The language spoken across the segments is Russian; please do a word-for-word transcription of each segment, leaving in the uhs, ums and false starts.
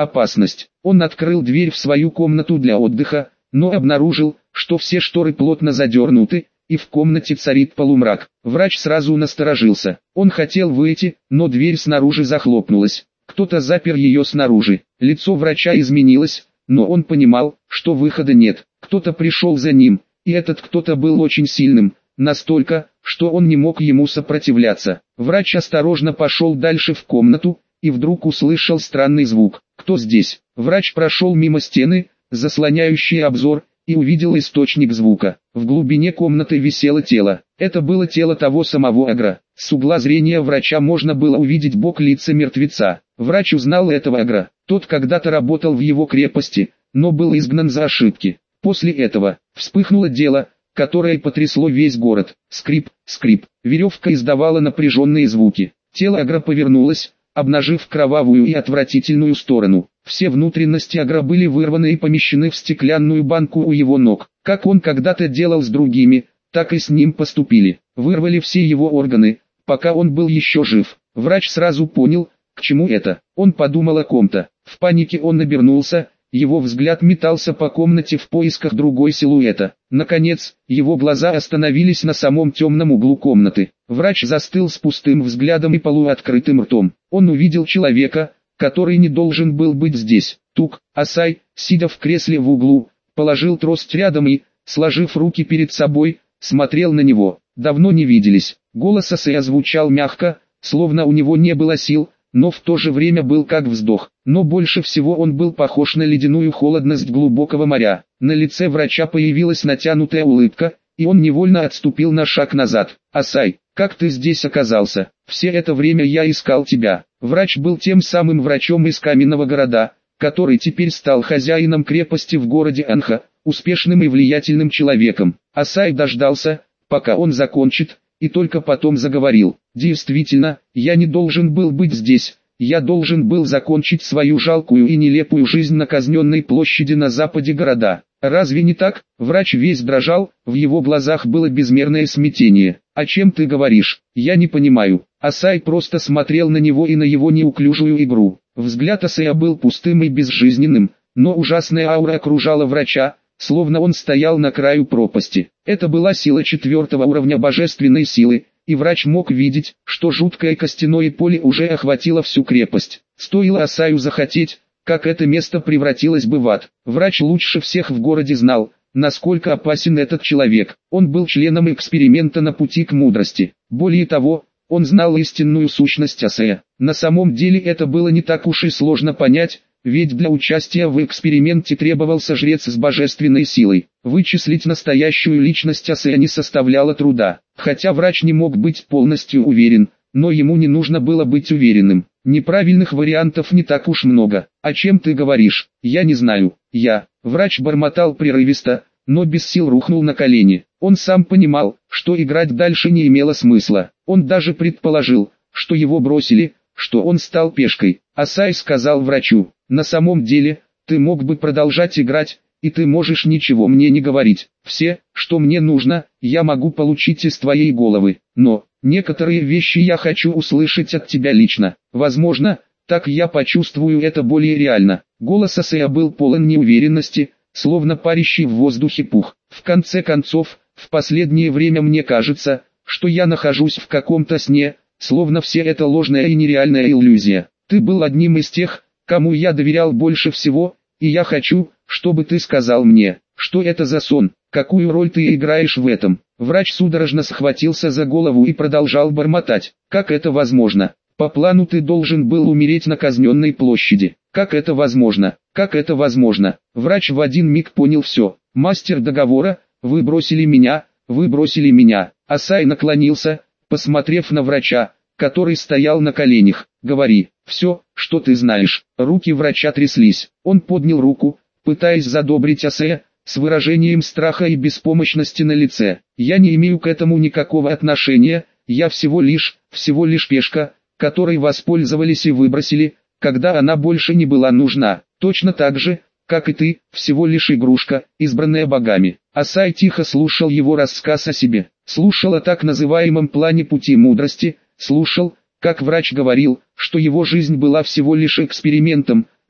опасность. Он открыл дверь в свою комнату для отдыха, но обнаружил, что все шторы плотно задернуты, и в комнате царит полумрак. Врач сразу насторожился. Он хотел выйти, но дверь снаружи захлопнулась. Кто-то запер ее снаружи. Лицо врача изменилось, но он понимал, что выхода нет. Кто-то пришел за ним, и этот кто-то был очень сильным, настолько, что он не мог ему сопротивляться. Врач осторожно пошел дальше в комнату, и вдруг услышал странный звук. «Кто здесь?» Врач прошел мимо стены, заслоняющей обзор, и увидел источник звука. В глубине комнаты висело тело. Это было тело того самого Агра. С угла зрения врача можно было увидеть бок лица мертвеца. Врач узнал этого Агра. Тот когда-то работал в его крепости, но был изгнан за ошибки. После этого вспыхнуло дело, которое потрясло весь город. Скрип, скрип. Веревка издавала напряженные звуки. Тело Агра повернулось, обнажив кровавую и отвратительную сторону. Все внутренности Агра были вырваны и помещены в стеклянную банку у его ног. Как он когда-то делал с другими, так и с ним поступили. Вырвали все его органы, пока он был еще жив. Врач сразу понял, к чему это. Он подумал о ком-то. В панике он обернулся, его взгляд метался по комнате в поисках другой силуэта. Наконец, его глаза остановились на самом темном углу комнаты. Врач застыл с пустым взглядом и полуоткрытым ртом. Он увидел человека, который не должен был быть здесь. Тук Асай, сидя в кресле в углу, положил трость рядом и, сложив руки перед собой, смотрел на него. Давно не виделись. Голос Асая звучал мягко, словно у него не было сил, но в то же время был как вздох. Но больше всего он был похож на ледяную холодность глубокого моря. На лице врача появилась натянутая улыбка, и он невольно отступил на шаг назад. «Асай, как ты здесь оказался? Все это время я искал тебя». Врач был тем самым врачом из каменного города, который теперь стал хозяином крепости в городе Анха, успешным и влиятельным человеком. Асай дождался, пока он закончит, и только потом заговорил. «Действительно, я не должен был быть здесь, я должен был закончить свою жалкую и нелепую жизнь на казненной площади на западе города. Разве не так?» Врач весь дрожал, в его глазах было безмерное смятение. «О чем ты говоришь? Я не понимаю». Асай просто смотрел на него и на его неуклюжую игру. Взгляд Асая был пустым и безжизненным, но ужасная аура окружала врача, словно он стоял на краю пропасти. Это была сила четвертого уровня божественной силы, и врач мог видеть, что жуткое костяное поле уже охватило всю крепость. Стоило Асаю захотеть, как это место превратилось бы в ад. Врач лучше всех в городе знал, насколько опасен этот человек. Он был членом эксперимента на пути к мудрости. Более того, он знал истинную сущность Асая. На самом деле это было не так уж и сложно понять, ведь для участия в эксперименте требовался жрец с божественной силой. Вычислить настоящую личность Асая не составляло труда. Хотя врач не мог быть полностью уверен, но ему не нужно было быть уверенным. Неправильных вариантов не так уж много. «О чем ты говоришь? Я не знаю. Я...» Врач бормотал прерывисто, но без сил рухнул на колени. Он сам понимал, что играть дальше не имело смысла. Он даже предположил, что его бросили, что он стал пешкой. Асай сказал врачу: «На самом деле, ты мог бы продолжать играть, и ты можешь ничего мне не говорить. Все, что мне нужно, я могу получить из твоей головы. Но, некоторые вещи я хочу услышать от тебя лично. Возможно, так я почувствую это более реально». Голос Асая был полон неуверенности, словно парящий в воздухе пух. «В конце концов, в последнее время мне кажется, что я нахожусь в каком-то сне, словно все это ложная и нереальная иллюзия. Ты был одним из тех, кому я доверял больше всего, и я хочу, чтобы ты сказал мне, что это за сон, какую роль ты играешь в этом». Врач судорожно схватился за голову и продолжал бормотать: «Как это возможно? По плану ты должен был умереть на казненной площади. Как это возможно? Как это возможно?» Врач в один миг понял все. «Мастер договора, вы бросили меня, вы бросили меня». Асай наклонился, посмотрев на врача, который стоял на коленях. «Говори, все, что ты знаешь». Руки врача тряслись. Он поднял руку, пытаясь задобрить Асая, с выражением страха и беспомощности на лице. «Я не имею к этому никакого отношения, я всего лишь, всего лишь пешка, которой воспользовались и выбросили, когда она больше не была нужна. Точно так же, как и ты, всего лишь игрушка, избранная богами». Асай тихо слушал его рассказ о себе, слушал о так называемом плане пути мудрости, слушал, как врач говорил, что его жизнь была всего лишь экспериментом,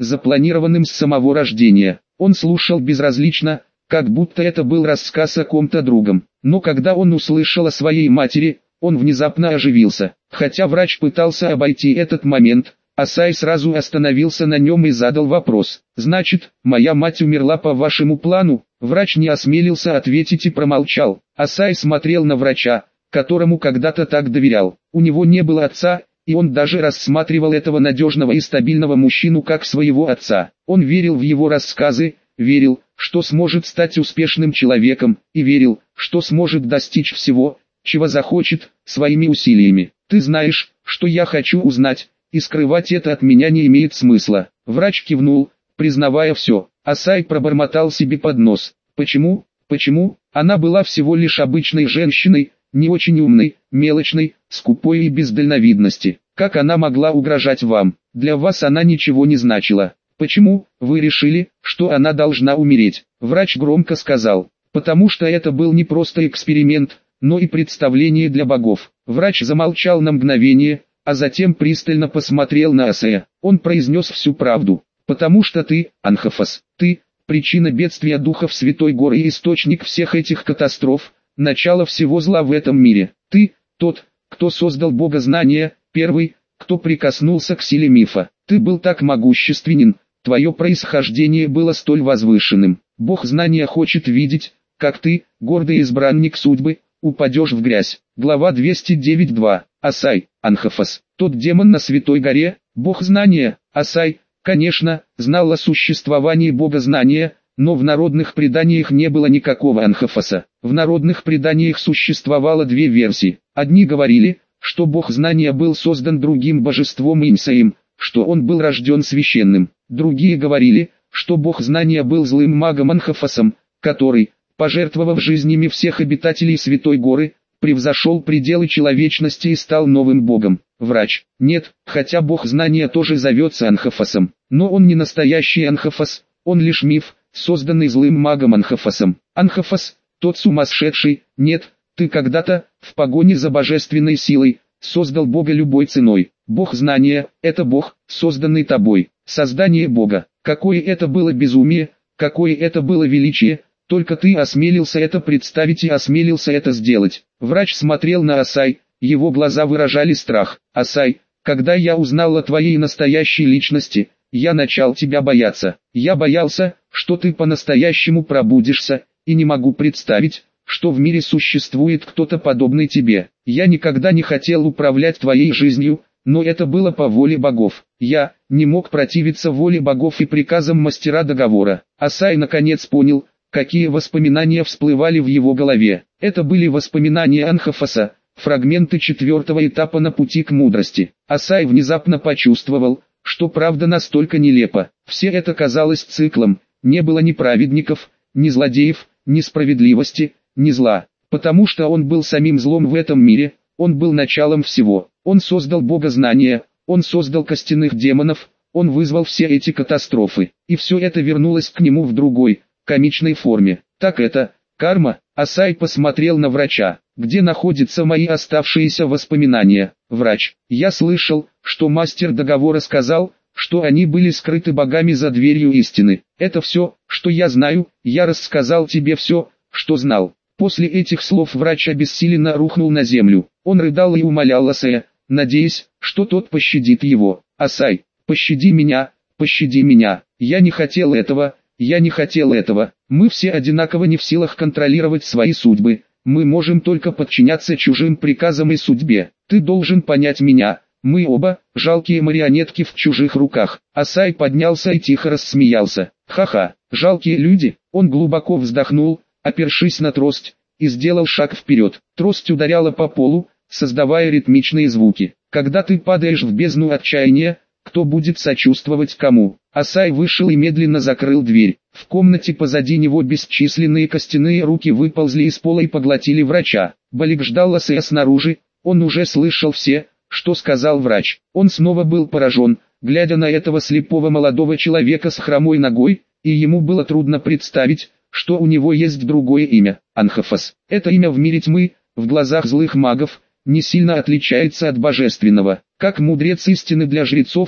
запланированным с самого рождения. Он слушал безразлично, как будто это был рассказ о ком-то другом. Но когда он услышал о своей матери, он внезапно оживился. Хотя врач пытался обойти этот момент, Асай сразу остановился на нем и задал вопрос. «Значит, моя мать умерла по вашему плану?» Врач не осмелился ответить и промолчал. Асай смотрел на врача, которому когда-то так доверял. У него не было отца, и он даже рассматривал этого надежного и стабильного мужчину как своего отца. Он верил в его рассказы, верил, что сможет стать успешным человеком, и верил, что сможет достичь всего, чего захочет, своими усилиями. «Ты знаешь, что я хочу узнать, и скрывать это от меня не имеет смысла». Врач кивнул, признавая все. Асай пробормотал себе под нос. «Почему? Почему? Она была всего лишь обычной женщиной, не очень умной, мелочной, скупой и без дальновидности. Как она могла угрожать вам? Для вас она ничего не значила. Почему вы решили, что она должна умереть?» Врач громко сказал. «Потому что это был не просто эксперимент, но и представление для богов». Врач замолчал на мгновение, а затем пристально посмотрел на Асая. Он произнес всю правду. «Потому что ты, Анхафас, ты, причина бедствия духов Святой Горы и источник всех этих катастроф, начало всего зла в этом мире. Ты, тот, кто создал богознание, первый, кто прикоснулся к силе мифа. Ты был так могущественен, твое происхождение было столь возвышенным. Бог знания хочет видеть, как ты, гордый избранник судьбы, упадешь в грязь». Глава двести девять два. Асай, Анхафас, тот демон на Святой Горе, Бог знания. Асай, конечно, знал о существовании Бога знания, но в народных преданиях не было никакого Анхафаса. В народных преданиях существовало две версии. Одни говорили, что Бог знания был создан другим божеством Инсаем, что он был рожден священным. Другие говорили, что Бог знания был злым магом Анхафасом, который, пожертвовав жизнями всех обитателей Святой Горы, превзошел пределы человечности и стал новым богом. Врач. Нет, хотя Бог знания тоже зовется Анхафасом, но он не настоящий Анхафас, он лишь миф, созданный злым магом Анхафасом. Анхафас, тот сумасшедший, нет, ты когда-то, в погоне за божественной силой, создал Бога любой ценой. Бог знания – это Бог, созданный тобой. Создание Бога. Какое это было безумие, какое это было величие, только ты осмелился это представить и осмелился это сделать. Врач смотрел на Асай, его глаза выражали страх. «Асай, когда я узнал о твоей настоящей личности, я начал тебя бояться. Я боялся, что ты по-настоящему пробудишься, и не могу представить, что в мире существует кто-то подобный тебе. Я никогда не хотел управлять твоей жизнью, но это было по воле богов. Я не мог противиться воле богов и приказам мастера договора». Асай наконец понял, какие воспоминания всплывали в его голове. Это были воспоминания Анхафаса, фрагменты четвертого этапа на пути к мудрости. Асай внезапно почувствовал, что правда настолько нелепа. Все это казалось циклом, не было ни праведников, ни злодеев, ни справедливости, ни зла. Потому что он был самим злом в этом мире, он был началом всего. Он создал богознание, он создал костяных демонов, он вызвал все эти катастрофы. И все это вернулось к нему в другой, комичной форме. Так это, карма. Асай посмотрел на врача. «Где находятся мои оставшиеся воспоминания?» Врач. «Я слышал, что мастер договора сказал, что они были скрыты богами за дверью истины. Это все, что я знаю, я рассказал тебе все, что знал». После этих слов врач обессиленно рухнул на землю. Он рыдал и умолял Асая, надеясь, что тот пощадит его. «Асай, пощади меня, пощади меня, я не хотел этого». Я не хотел этого. Мы все одинаково не в силах контролировать свои судьбы. Мы можем только подчиняться чужим приказам и судьбе. Ты должен понять меня. Мы оба, жалкие марионетки в чужих руках. Асай поднялся и тихо рассмеялся. Ха-ха, жалкие люди. Он глубоко вздохнул, опершись на трость, и сделал шаг вперед. Трость ударяла по полу, создавая ритмичные звуки. Когда ты падаешь в бездну отчаяния, кто будет сочувствовать кому? Асай вышел и медленно закрыл дверь. В комнате позади него бесчисленные костяные руки выползли из пола и поглотили врача. Балик ждал Асая снаружи, он уже слышал все, что сказал врач. Он снова был поражен, глядя на этого слепого молодого человека с хромой ногой, и ему было трудно представить, что у него есть другое имя. Анхафас. Это имя в мире тьмы, в глазах злых магов, не сильно отличается от божественного. Как мудрец истины для жрецов,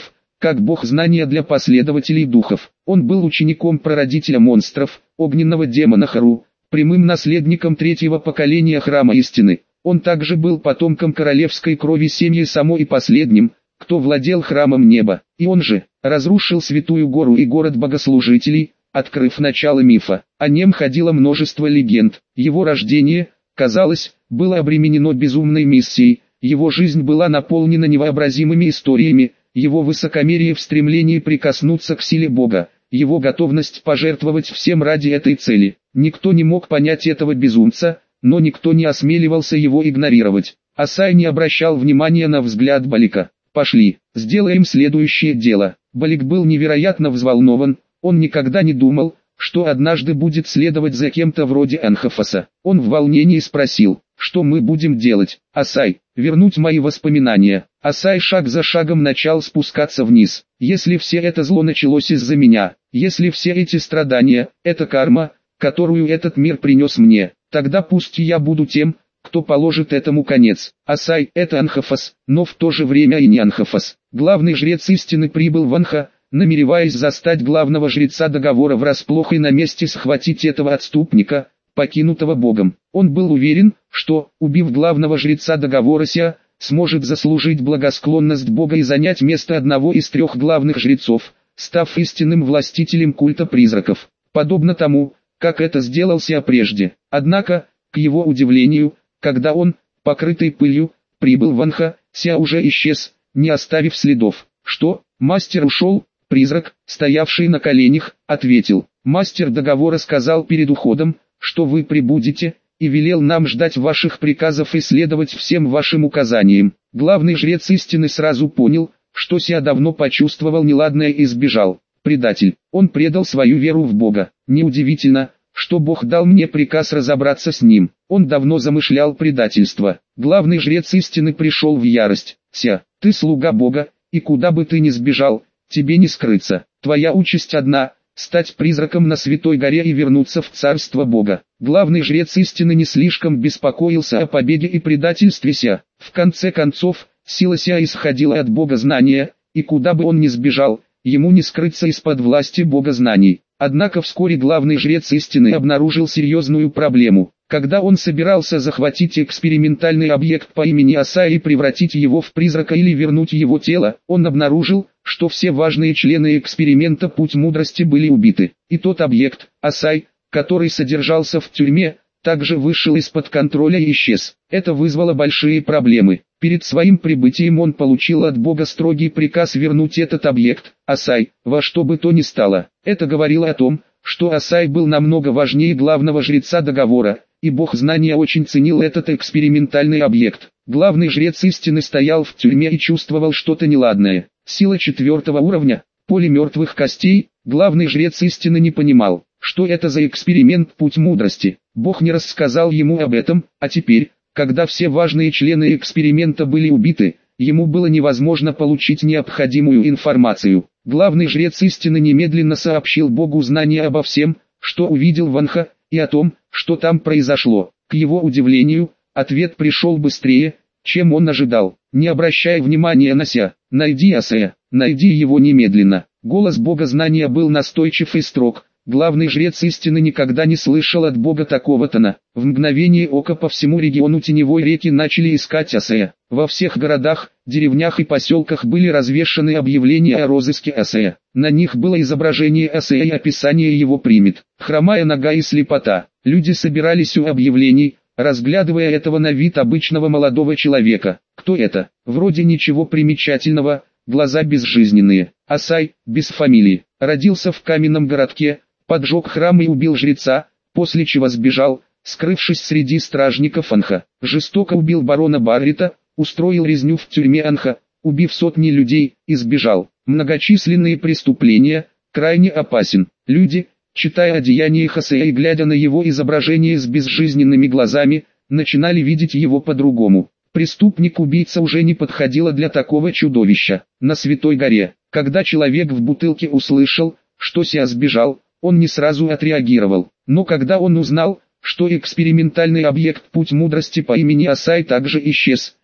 как бог знания для последователей духов. Он был учеником прародителя монстров, огненного демона Хару, прямым наследником третьего поколения Храма Истины. Он также был потомком королевской крови семьи Само и последним, кто владел Храмом Неба. И он же разрушил Святую Гору и город богослужителей, открыв начало мифа. О нем ходило множество легенд. Его рождение, казалось, было обременено безумной миссией. Его жизнь была наполнена невообразимыми историями, его высокомерие в стремлении прикоснуться к силе Бога, его готовность пожертвовать всем ради этой цели. Никто не мог понять этого безумца, но никто не осмеливался его игнорировать. Асай не обращал внимания на взгляд Балика. «Пошли, сделаем следующее дело». Балик был невероятно взволнован, он никогда не думал, что однажды будет следовать за кем-то вроде Анхафаса. Он в волнении спросил: «Что мы будем делать, Асай?» «Вернуть мои воспоминания». Асай шаг за шагом начал спускаться вниз. «Если все это зло началось из-за меня, если все эти страдания – это карма, которую этот мир принес мне, тогда пусть я буду тем, кто положит этому конец». Асай – это Анхафас, но в то же время и не Анхафас. Главный жрец истины прибыл в Анха, намереваясь застать главного жреца договора врасплох и на месте схватить этого отступника, покинутого Богом. Он был уверен, что, убив главного жреца договора Ся, сможет заслужить благосклонность Бога и занять место одного из трех главных жрецов, став истинным властителем культа призраков, подобно тому, как это сделал Ся прежде. Однако, к его удивлению, когда он, покрытый пылью, прибыл в Анха, Ся уже исчез, не оставив следов. «Что, мастер ушел?» Призрак, стоявший на коленях, ответил: «Мастер договора сказал перед уходом, что вы прибудете, и велел нам ждать ваших приказов и следовать всем вашим указаниям». Главный жрец истины сразу понял, что Ся давно почувствовал неладное и сбежал. Предатель. Он предал свою веру в Бога. Неудивительно, что Бог дал мне приказ разобраться с ним. Он давно замышлял предательство. Главный жрец истины пришел в ярость. «Ся, ты слуга Бога, и куда бы ты ни сбежал, тебе не скрыться. Твоя участь одна – стать призраком на Святой Горе и вернуться в Царство Бога». Главный жрец истины не слишком беспокоился о побеге и предательстве Ся. В конце концов, сила Ся исходила от Бога знания, и куда бы он ни сбежал, ему не скрыться из-под власти Бога знаний. Однако вскоре главный жрец истины обнаружил серьезную проблему. Когда он собирался захватить экспериментальный объект по имени Асай и превратить его в призрака или вернуть его тело, он обнаружил, что все важные члены эксперимента «Путь мудрости» были убиты. И тот объект, Асай, который содержался в тюрьме, также вышел из-под контроля и исчез. Это вызвало большие проблемы. Перед своим прибытием он получил от Бога строгий приказ вернуть этот объект, Асай, во что бы то ни стало. Это говорило о том, что Асай был намного важнее главного жреца договора, и Бог знания очень ценил этот экспериментальный объект. Главный жрец истины стоял в тюрьме и чувствовал что-то неладное. Сила четвертого уровня, поле мертвых костей. Главный жрец истины не понимал, что это за эксперимент «Путь мудрости». Бог не рассказал ему об этом, а теперь, когда все важные члены эксперимента были убиты, ему было невозможно получить необходимую информацию. Главный жрец истины немедленно сообщил Богу знания обо всем, что увидел в Анха, и о том, что там произошло. К его удивлению, ответ пришел быстрее, чем он ожидал. Не обращая внимания на Ся, найди Асая, найди его немедленно. Голос Бога знания был настойчив и строг. Главный жрец истины никогда не слышал от Бога такого тона. В мгновение ока по всему региону Теневой реки начали искать Асая. Во всех городах, деревнях и поселках были развешаны объявления о розыске Асая. На них было изображение Асая и описание его примет. Хромая нога и слепота. Люди собирались у объявлений, разглядывая этого на вид обычного молодого человека. Кто это? Вроде ничего примечательного, глаза безжизненные. Асай, без фамилии, родился в каменном городке, поджег храм и убил жреца, после чего сбежал, скрывшись среди стражников Анха. Жестоко убил барона Баррита, устроил резню в тюрьме Анха, убив сотни людей, и сбежал. Многочисленные преступления, крайне опасен. Люди, читая о деяниях Асая и глядя на его изображение с безжизненными глазами, начинали видеть его по-другому. Преступник-убийца уже не подходила для такого чудовища. На Святой Горе, когда человек в бутылке услышал, что Ся сбежал, он не сразу отреагировал. Но когда он узнал, что экспериментальный объект «Путь мудрости» по имени Асай также исчез,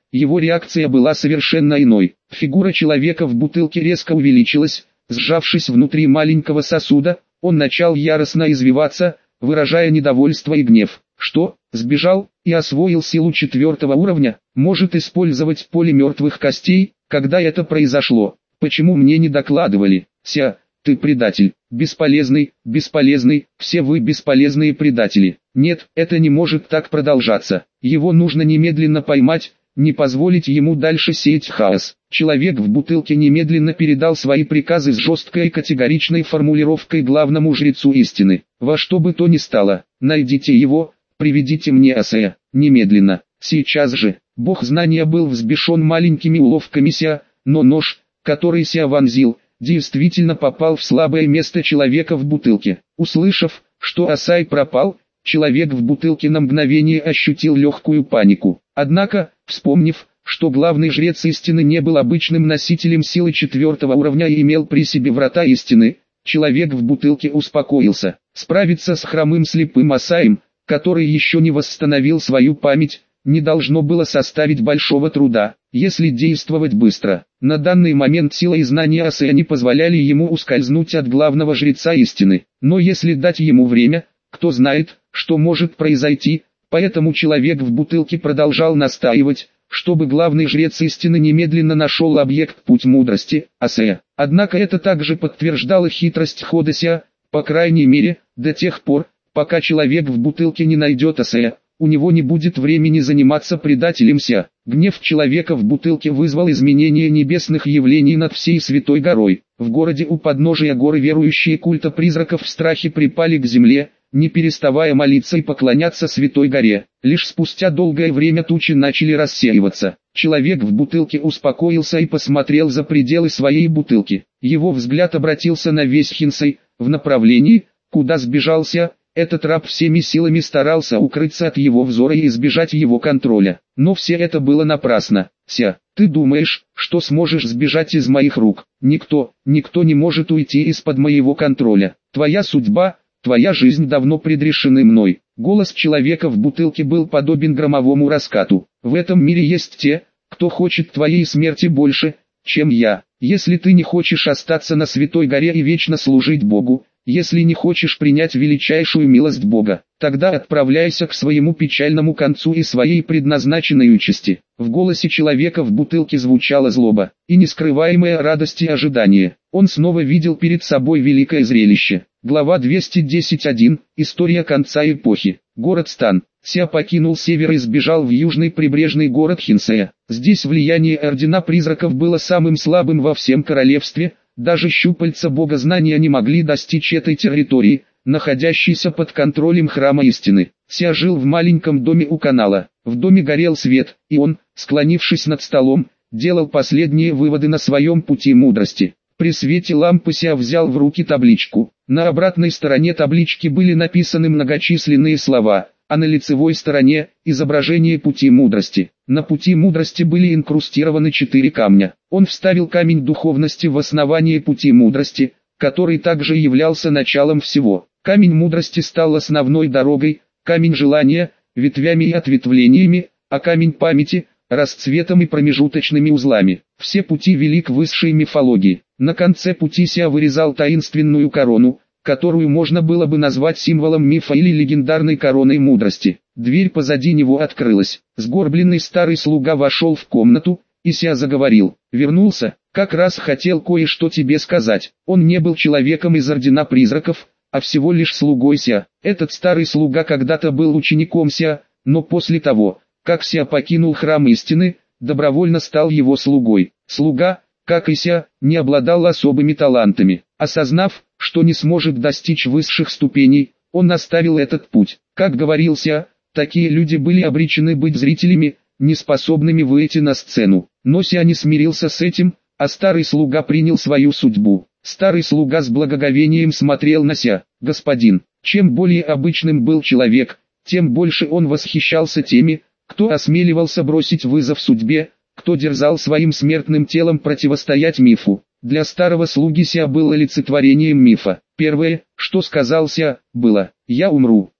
его реакция была совершенно иной. Фигура человека в бутылке резко увеличилась, сжавшись внутри маленького сосуда, он начал яростно извиваться, выражая недовольство и гнев. Что, сбежал и освоил силу четвертого уровня, может использовать поле мертвых костей? Когда это произошло? Почему мне не докладывали? Ся, ты предатель, бесполезный, бесполезный, все вы бесполезные предатели. Нет, это не может так продолжаться. Его нужно немедленно поймать, не позволить ему дальше сеять хаос. Человек в бутылке немедленно передал свои приказы с жесткой и категоричной формулировкой главному жрецу истины. Во что бы то ни стало, найдите его, приведите мне Асея, немедленно, сейчас же. Бог знания был взбешен маленькими уловками Ся, но нож, который Ся вонзил, действительно попал в слабое место человека в бутылке. Услышав, что Асай пропал, человек в бутылке на мгновение ощутил легкую панику. Однако, вспомнив, что главный жрец истины не был обычным носителем силы четвертого уровня и имел при себе врата истины, человек в бутылке успокоился. Справиться с хромым слепым Асаем, который еще не восстановил свою память, не должно было составить большого труда, если действовать быстро. На данный момент сила и знания Асея не позволяли ему ускользнуть от главного жреца истины. Но если дать ему время, кто знает, что может произойти, поэтому человек в бутылке продолжал настаивать, чтобы главный жрец истины немедленно нашел объект путь мудрости, Асея. Однако это также подтверждало хитрость хода Ся, по крайней мере, до тех пор, пока человек в бутылке не найдет Асея, у него не будет времени заниматься предателем Ся. Гнев человека в бутылке вызвал изменение небесных явлений над всей Святой горой. В городе у подножия горы верующие культа призраков в страхе припали к земле, не переставая молиться и поклоняться Святой горе. Лишь спустя долгое время тучи начали рассеиваться. Человек в бутылке успокоился и посмотрел за пределы своей бутылки. Его взгляд обратился на весь Хинсей, в направлении, куда сбежался. Этот раб всеми силами старался укрыться от его взора и избежать его контроля. Но все это было напрасно. Ся, ты думаешь, что сможешь сбежать из моих рук? Никто, никто не может уйти из-под моего контроля. Твоя судьба, твоя жизнь давно предрешены мной. Голос человека в бутылке был подобен громовому раскату. В этом мире есть те, кто хочет твоей смерти больше, чем я. Если ты не хочешь остаться на Святой горе и вечно служить Богу, если не хочешь принять величайшую милость Бога, тогда отправляйся к своему печальному концу и своей предназначенной участи. В голосе человека в бутылке звучала злоба и нескрываемая радость и ожидание. Он снова видел перед собой великое зрелище. Глава двести десять точка один. История конца эпохи. Город Стан. Ся покинул север и сбежал в южный прибрежный город Хинсея. Здесь влияние Ордена Призраков было самым слабым во всем королевстве. Даже щупальца Бога знания не могли достичь этой территории, находящейся под контролем Храма Истины. Ся жил в маленьком доме у канала. В доме горел свет, и он, склонившись над столом, делал последние выводы на своем пути мудрости. При свете лампы Ся взял в руки табличку. На обратной стороне таблички были написаны многочисленные слова, а на лицевой стороне – изображение пути мудрости. На пути мудрости были инкрустированы четыре камня. Он вставил камень духовности в основание пути мудрости, который также являлся началом всего. Камень мудрости стал основной дорогой, камень желания – ветвями и ответвлениями, а камень памяти – расцветом и промежуточными узлами. Все пути вели к высшей мифологии. На конце пути Ся вырезал таинственную корону, которую можно было бы назвать символом мифа или легендарной короной мудрости. Дверь позади него открылась. Сгорбленный старый слуга вошел в комнату, и Ся заговорил. «Вернулся, как раз хотел кое-что тебе сказать». Он не был человеком из Ордена Призраков, а всего лишь слугой Ся. Этот старый слуга когда-то был учеником Ся, но после того, как Ся покинул Храм Истины, добровольно стал его слугой. Слуга, как и Ся, не обладал особыми талантами. Осознав, что не сможет достичь высших ступеней, он оставил этот путь. Как говорил Ся, такие люди были обречены быть зрителями, не способными выйти на сцену. Но Ся не смирился с этим, а старый слуга принял свою судьбу. Старый слуга с благоговением смотрел на Ся. «Господин, чем более обычным был человек, тем больше он восхищался теми, кто осмеливался бросить вызов судьбе, кто дерзал своим смертным телом противостоять мифу». Для старого слуги Ся был олицетворением мифа. Первое, что сказал Ся, было: «Я умру».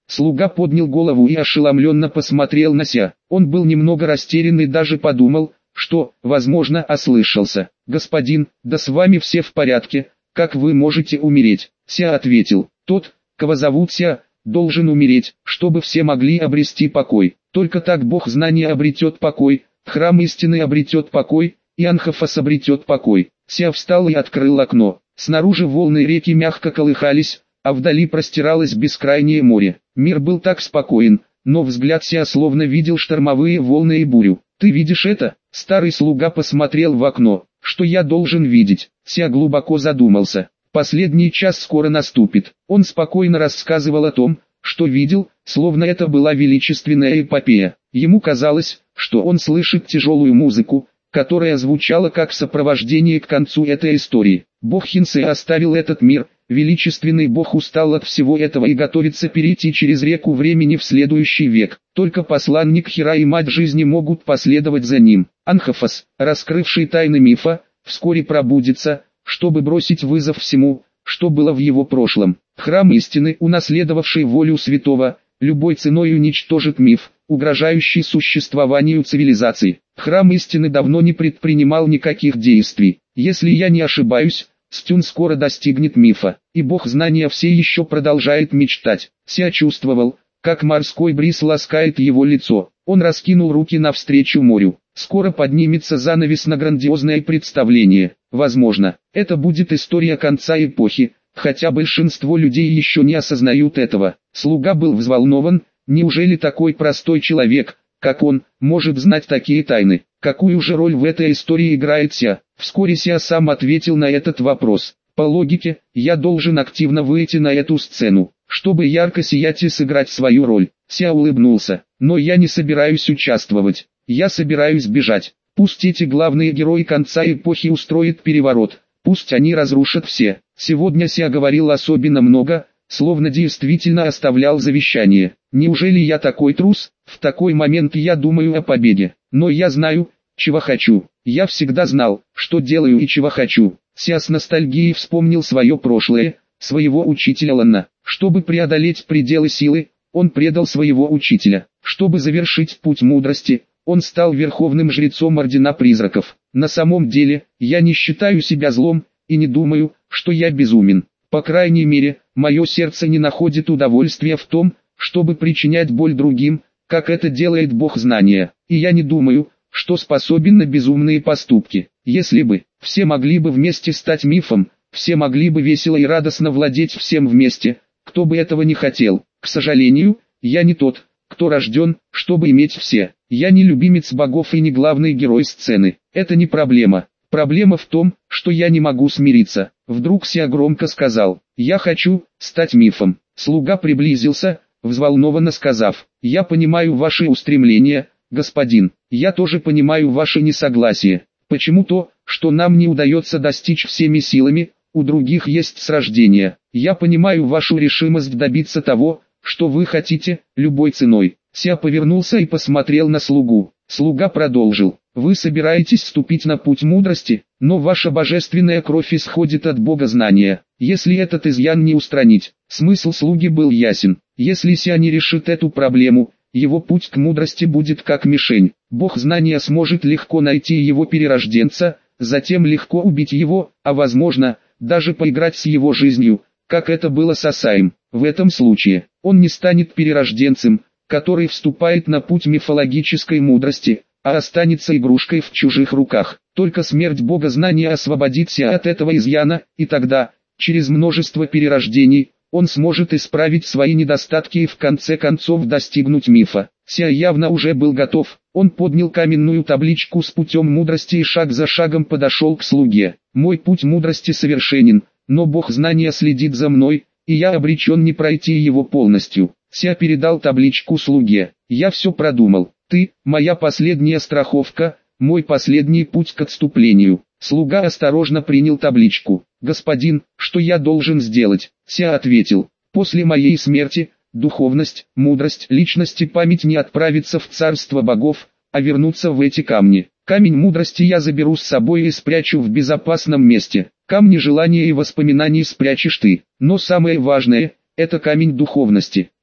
Слуга поднял голову и ошеломленно посмотрел на Ся. Он был немного растерян и даже подумал, что, возможно, ослышался. «Господин, да с вами все в порядке, как вы можете умереть?» Ся ответил: «Тот, кого зовут Ся, должен умереть, чтобы все могли обрести покой. Только так Бог знания обретет покой, храм истины обретет покой, и Анхафас обретет покой». Ся встал и открыл окно. Снаружи волны реки мягко колыхались, а вдали простиралось бескрайнее море. Мир был так спокоен, но взгляд Ся словно видел штормовые волны и бурю. «Ты видишь это?» Старый слуга посмотрел в окно. «Что я должен видеть?» Ся глубоко задумался. Последний час скоро наступит. Он спокойно рассказывал о том, что видел, словно это была величественная эпопея. Ему казалось, что он слышит тяжелую музыку, которая звучала как сопровождение к концу этой истории. Бог Хинсе оставил этот мир, величественный Бог устал от всего этого и готовится перейти через реку времени в следующий век. Только посланник Хира и Мать Жизни могут последовать за ним. Анхафас, раскрывший тайны мифа, вскоре пробудится, чтобы бросить вызов всему, что было в его прошлом. Храм истины, унаследовавший волю святого, любой ценой уничтожит миф, угрожающий существованию цивилизации. Храм истины давно не предпринимал никаких действий. Если я не ошибаюсь, Стюн скоро достигнет мифа, и Бог знания все еще продолжает мечтать. Ся чувствовал, как морской бриз ласкает его лицо. Он раскинул руки навстречу морю. Скоро поднимется занавес на грандиозное представление. Возможно, это будет история конца эпохи, хотя большинство людей еще не осознают этого. Слуга был взволнован. Неужели такой простой человек, как он, может знать такие тайны? Какую же роль в этой истории играет Ся? Вскоре Ся сам ответил на этот вопрос. По логике, я должен активно выйти на эту сцену, чтобы ярко сиять и сыграть свою роль. Ся улыбнулся. Но я не собираюсь участвовать. Я собираюсь бежать. Пусть эти главные герои конца эпохи устроят переворот. Пусть они разрушат все. Сегодня Ся говорил особенно много, словно действительно оставлял завещание. Неужели я такой трус? В такой момент я думаю о победе. Но я знаю, чего хочу. Я всегда знал, что делаю и чего хочу. Ся с ностальгией вспомнил свое прошлое, своего учителя Ланна. Чтобы преодолеть пределы силы, он предал своего учителя. Чтобы завершить путь мудрости, он стал верховным жрецом Ордена Призраков. На самом деле, я не считаю себя злом, и не думаю, что я безумен. По крайней мере, мое сердце не находит удовольствия в том, чтобы причинять боль другим, как это делает Бог знания. И я не думаю, что способен на безумные поступки. Если бы все могли бы вместе стать мифом, все могли бы весело и радостно владеть всем вместе, кто бы этого не хотел. К сожалению, я не тот, кто рожден, чтобы иметь все. Я не любимец богов и не главный герой сцены. Это не проблема. Проблема в том, что я не могу смириться. Вдруг Ся громко сказал: «Я хочу стать мифом». Слуга приблизился, взволнованно сказав: «Я понимаю ваши устремления, господин. Я тоже понимаю ваше несогласие. Почему то, что нам не удается достичь всеми силами, у других есть с рождения. Я понимаю вашу решимость добиться того, что вы хотите, любой ценой». Ся повернулся и посмотрел на слугу. Слуга продолжил: «Вы собираетесь вступить на путь мудрости, но ваша божественная кровь исходит от Бога знания. Если этот изъян не устранить». Смысл слуги был ясен. Если Ся не решит эту проблему, его путь к мудрости будет как мишень. Бог знания сможет легко найти его перерожденца, затем легко убить его, а возможно, даже поиграть с его жизнью, как это было с Асаем. В этом случае, он не станет перерожденцем, который вступает на путь мифологической мудрости, а останется игрушкой в чужих руках. Только смерть Бога знания освободит Ся от этого изъяна, и тогда, через множество перерождений, он сможет исправить свои недостатки и в конце концов достигнуть мифа. Ся явно уже был готов. Он поднял каменную табличку с путем мудрости и шаг за шагом подошел к слуге. «Мой путь мудрости совершенен, но Бог знания следит за мной, и я обречен не пройти его полностью». Ся передал табличку слуге. «Я все продумал. Ты, моя последняя страховка, мой последний путь к отступлению». Слуга осторожно принял табличку. «Господин, что я должен сделать?» Ся ответил: «После моей смерти, духовность, мудрость, личность и память не отправятся в царство богов, а вернутся в эти камни. Камень мудрости я заберу с собой и спрячу в безопасном месте. Камни желания и воспоминаний спрячешь ты. Но самое важное – это камень духовности.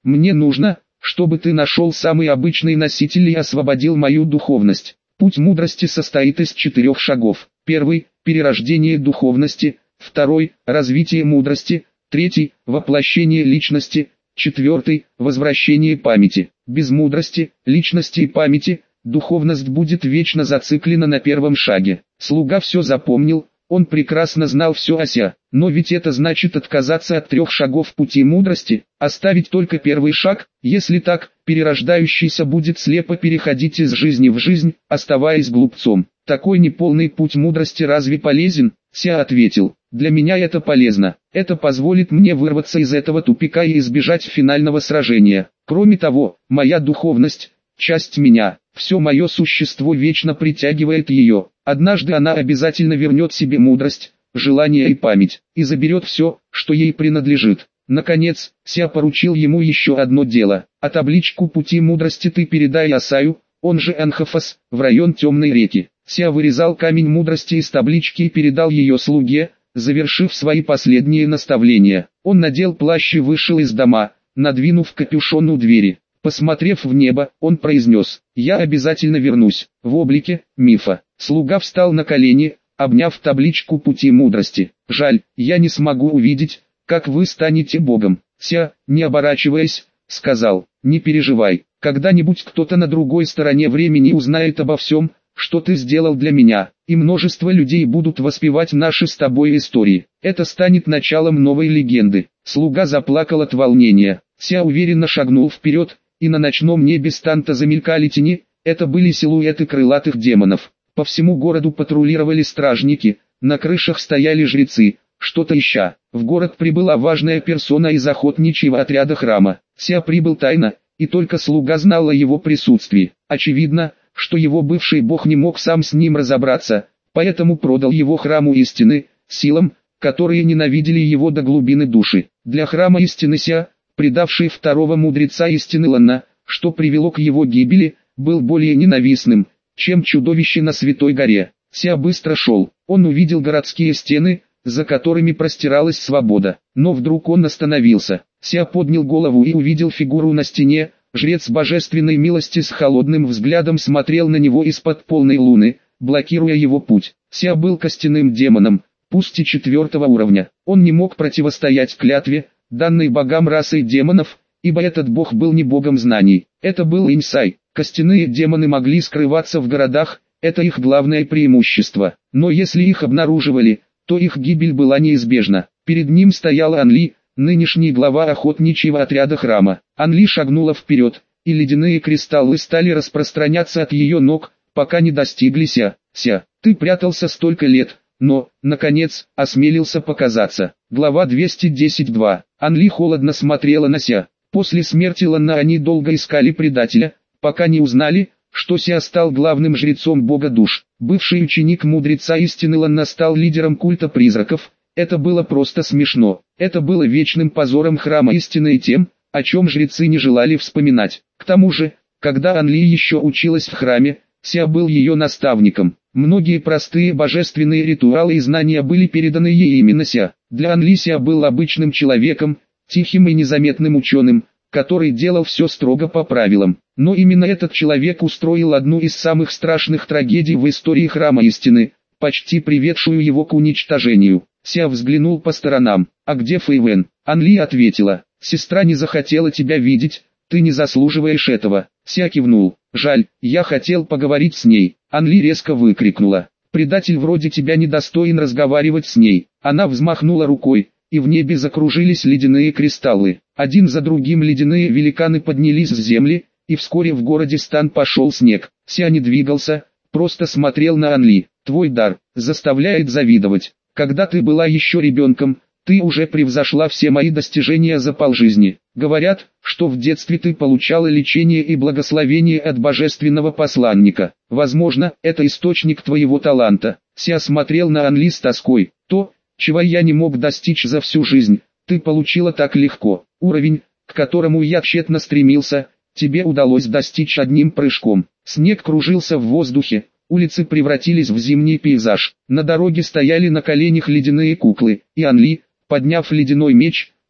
Мне нужно, чтобы ты нашел самый обычный носитель и освободил мою духовность. Путь мудрости состоит из четырех шагов. Первый – перерождение духовности. Второй – развитие мудрости. Третий – воплощение личности. Четвертый – возвращение памяти. Без мудрости, личности и памяти, духовность будет вечно зациклена на первом шаге. Слуга все запомнил, он прекрасно знал все о ся, но ведь это значит отказаться от трех шагов пути мудрости, оставить только первый шаг. Если так, перерождающийся будет слепо переходить из жизни в жизнь, оставаясь глупцом. Такой неполный путь мудрости разве полезен? Ся ответил: для меня это полезно, это позволит мне вырваться из этого тупика и избежать финального сражения. Кроме того, моя духовность – часть меня, все мое существо вечно притягивает ее. Однажды она обязательно вернет себе мудрость, желание и память, и заберет все, что ей принадлежит. Наконец, Ся поручил ему еще одно дело. А табличку пути мудрости ты передай Асаю, он же Энхофос, в район Темной реки. Ся вырезал камень мудрости из таблички и передал ее слуге, завершив свои последние наставления. Он надел плащ и вышел из дома, надвинув капюшон у двери. Посмотрев в небо, он произнес: «Я обязательно вернусь», в облике мифа. Слуга встал на колени, обняв табличку пути мудрости. «Жаль, я не смогу увидеть, как вы станете Богом». Ся, не оборачиваясь, сказал: «Не переживай, когда-нибудь кто-то на другой стороне времени узнает обо всем, что ты сделал для меня, и множество людей будут воспевать наши с тобой истории. Это станет началом новой легенды». Слуга заплакал от волнения. Ся уверенно шагнул вперед, и на ночном небе станта замелькали тени, это были силуэты крылатых демонов. По всему городу патрулировали стражники, на крышах стояли жрецы, что-то ища. В город прибыла важная персона из охотничьего отряда храма. Ся прибыл тайно, и только слуга знал о его присутствии. Очевидно, что его бывший бог не мог сам с ним разобраться, поэтому продал его храму истины, силам, которые ненавидели его до глубины души. Для храма истины Ся, предавший второго мудреца истины Ланна, что привело к его гибели, был более ненавистным, чем чудовище на Святой горе. Ся быстро шел, он увидел городские стены, за которыми простиралась свобода, но вдруг он остановился. Ся поднял голову и увидел фигуру на стене. Жрец божественной милости с холодным взглядом смотрел на него из-под полной луны, блокируя его путь. Ся был костяным демоном, пусть и четвертого уровня. Он не мог противостоять клятве, данной богам расой демонов, ибо этот бог был не богом знаний. Это был Инсай. Костяные демоны могли скрываться в городах, это их главное преимущество. Но если их обнаруживали, то их гибель была неизбежна. Перед ним стоял Анли, нынешний глава охотничьего отряда храма. Анли шагнула вперед, и ледяные кристаллы стали распространяться от ее ног, пока не достигли Ся. «Ся, ты прятался столько лет, но, наконец, осмелился показаться». Глава двести десять два. Анли холодно смотрела на Ся. После смерти Ланна они долго искали предателя, пока не узнали, что Ся стал главным жрецом бога душ. Бывший ученик мудреца истины Ланна стал лидером культа призраков. Это было просто смешно. Это было вечным позором храма истины и тем, о чем жрецы не желали вспоминать. К тому же, когда Анли еще училась в храме, Ся был ее наставником. Многие простые божественные ритуалы и знания были переданы ей именно Ся. Для Анли Ся был обычным человеком, тихим и незаметным ученым, который делал все строго по правилам. Но именно этот человек устроил одну из самых страшных трагедий в истории храма истины, почти приведшую его к уничтожению. Ся взглянул по сторонам. «А где Фэйвен?» Анли ответила: «Сестра не захотела тебя видеть, ты не заслуживаешь этого». Ся кивнул. «Жаль, я хотел поговорить с ней». Анли резко выкрикнула: «Предатель вроде тебя недостоин разговаривать с ней». Она взмахнула рукой, и в небе закружились ледяные кристаллы. Один за другим ледяные великаны поднялись с земли, и вскоре в городе Стан пошел снег. Ся не двигался, просто смотрел на Анли. «Твой дар заставляет завидовать. Когда ты была еще ребенком, ты уже превзошла все мои достижения за полжизни. Говорят, что в детстве ты получала лечение и благословение от божественного посланника. Возможно, это источник твоего таланта». Ся смотрел на Анли с тоской. «То, чего я не мог достичь за всю жизнь, ты получила так легко. Уровень, к которому я тщетно стремился, тебе удалось достичь одним прыжком». Снег кружился в воздухе. Улицы превратились в зимний пейзаж. На дороге стояли на коленях ледяные куклы, и Анли, подняв ледяной меч,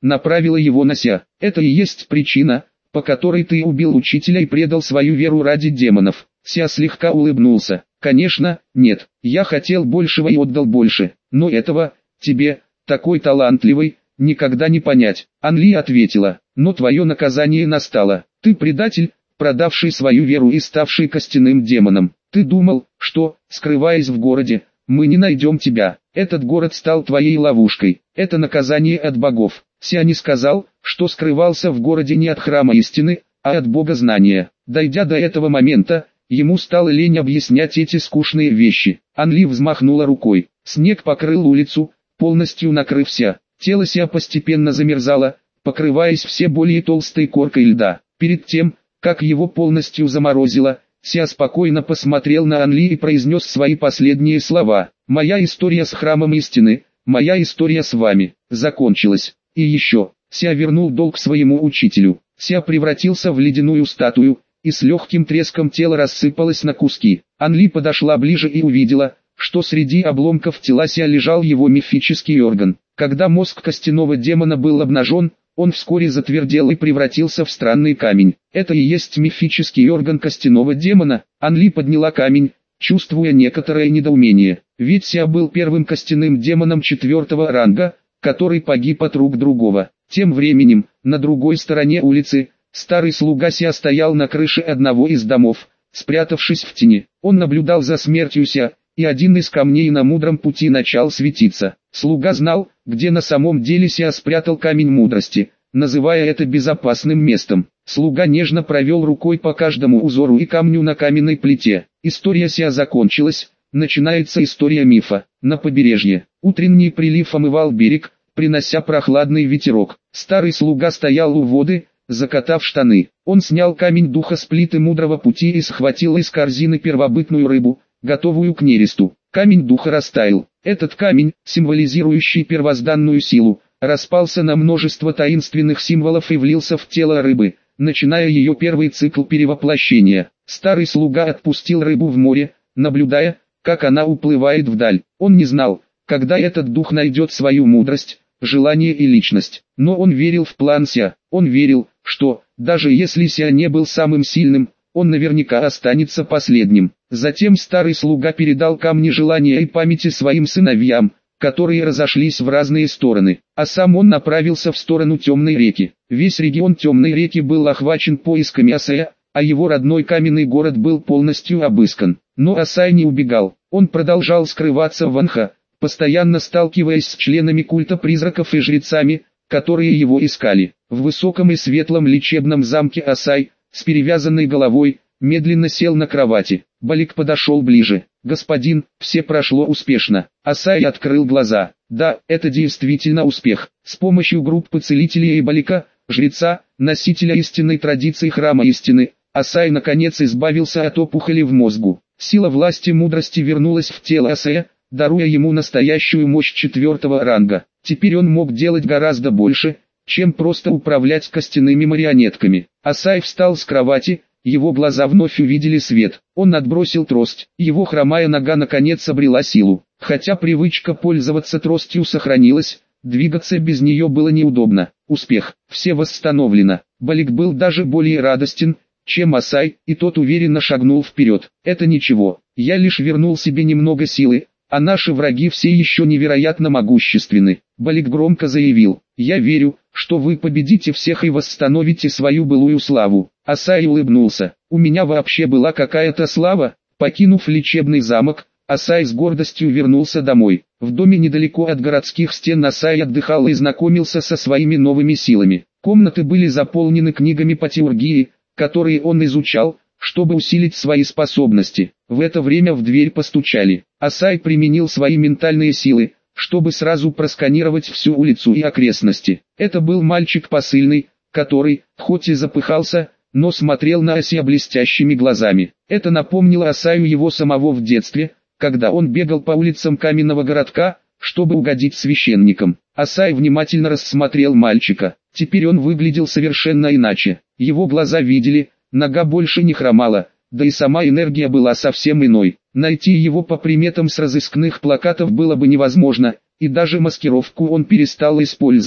направила его на Ся. Это и есть причина, по которой ты убил учителя и предал свою веру ради демонов. Ся слегка улыбнулся. Конечно, нет, я хотел большего и отдал больше, но этого, тебе, такой талантливый, никогда не понять. Анли ответила, но твое наказание настало. Ты предатель, продавший свою веру и ставший костяным демоном. Ты думал, что, скрываясь в городе, мы не найдем тебя. Этот город стал твоей ловушкой. Это наказание от богов. Ся не сказал, что скрывался в городе не от храма истины, а от бога знания. Дойдя до этого момента, ему стало лень объяснять эти скучные вещи. Анли взмахнула рукой. Снег покрыл улицу, полностью накрыв Ся. Тело Ся постепенно замерзало, покрываясь все более толстой коркой льда. Перед тем, как его полностью заморозило, Ся спокойно посмотрел на Анли и произнес свои последние слова. «Моя история с храмом истины, моя история с вами, закончилась. И еще». Ся вернул долг своему учителю. Ся превратился в ледяную статую, и с легким треском тело рассыпалось на куски. Анли подошла ближе и увидела, что среди обломков тела Ся лежал его мифический орган. Когда мозг костяного демона был обнажен, он вскоре затвердел и превратился в странный камень. Это и есть мифический орган костяного демона. Анли подняла камень, чувствуя некоторое недоумение. Ведь Ся был первым костяным демоном четвертого ранга, который погиб от рук другого. Тем временем, на другой стороне улицы, старый слуга Ся стоял на крыше одного из домов, спрятавшись в тени. Он наблюдал за смертью Ся, и один из камней на мудром пути начал светиться. Слуга знал, где на самом деле Ся спрятал камень мудрости, называя это безопасным местом. Слуга нежно провел рукой по каждому узору и камню на каменной плите. История Ся закончилась, начинается история мифа. На побережье, утренний прилив омывал берег, принося прохладный ветерок. Старый слуга стоял у воды, закатав штаны. Он снял камень духа с плиты мудрого пути и схватил из корзины первобытную рыбу, готовую к нересту. Камень духа растаял. Этот камень, символизирующий первозданную силу, распался на множество таинственных символов и влился в тело рыбы, начиная ее первый цикл перевоплощения. Старый слуга отпустил рыбу в море, наблюдая, как она уплывает вдаль. Он не знал, когда этот дух найдет свою мудрость, желание и личность. Но он верил в план Ся. Он верил, что, даже если Ся не был самым сильным, он наверняка останется последним. Затем старый слуга передал камни желания и памяти своим сыновьям, которые разошлись в разные стороны, а сам он направился в сторону Темной реки. Весь регион Темной реки был охвачен поисками Асая, а его родной каменный город был полностью обыскан. Но Асай не убегал, он продолжал скрываться в Анха, постоянно сталкиваясь с членами культа призраков и жрецами, которые его искали. В высоком и светлом лечебном замке Асай, с перевязанной головой, медленно сел на кровати. Балик подошел ближе. «Господин, все прошло успешно». Асай открыл глаза. Да, это действительно успех. С помощью группы целителей и Балика, жреца, носителя истинной традиции храма истины, Асай наконец избавился от опухоли в мозгу. Сила власти мудрости вернулась в тело Асая, даруя ему настоящую мощь четвертого ранга. Теперь он мог делать гораздо больше, чем просто управлять костяными марионетками. Асай встал с кровати, его глаза вновь увидели свет. Он отбросил трость, его хромая нога наконец обрела силу. Хотя привычка пользоваться тростью сохранилась, двигаться без нее было неудобно. Успех, все восстановлено. Балик был даже более радостен, чем Асай, и тот уверенно шагнул вперед. Это ничего, я лишь вернул себе немного силы, а наши враги все еще невероятно могущественны. Балик громко заявил, я верю, что вы победите всех и восстановите свою былую славу. Асай улыбнулся, у меня вообще была какая-то слава. Покинув лечебный замок, Асай с гордостью вернулся домой. В доме недалеко от городских стен Асай отдыхал и знакомился со своими новыми силами. Комнаты были заполнены книгами по теургии, которые он изучал, чтобы усилить свои способности. В это время в дверь постучали. Асай применил свои ментальные силы, чтобы сразу просканировать всю улицу и окрестности. Это был мальчик посыльный, который, хоть и запыхался, но смотрел на Асия блестящими глазами. Это напомнило Асаю его самого в детстве, когда он бегал по улицам каменного городка, чтобы угодить священникам. Асай внимательно рассмотрел мальчика. Теперь он выглядел совершенно иначе. Его глаза видели, нога больше не хромала, да и сама энергия была совсем иной. Найти его по приметам с разыскных плакатов было бы невозможно, и даже маскировку он перестал использовать.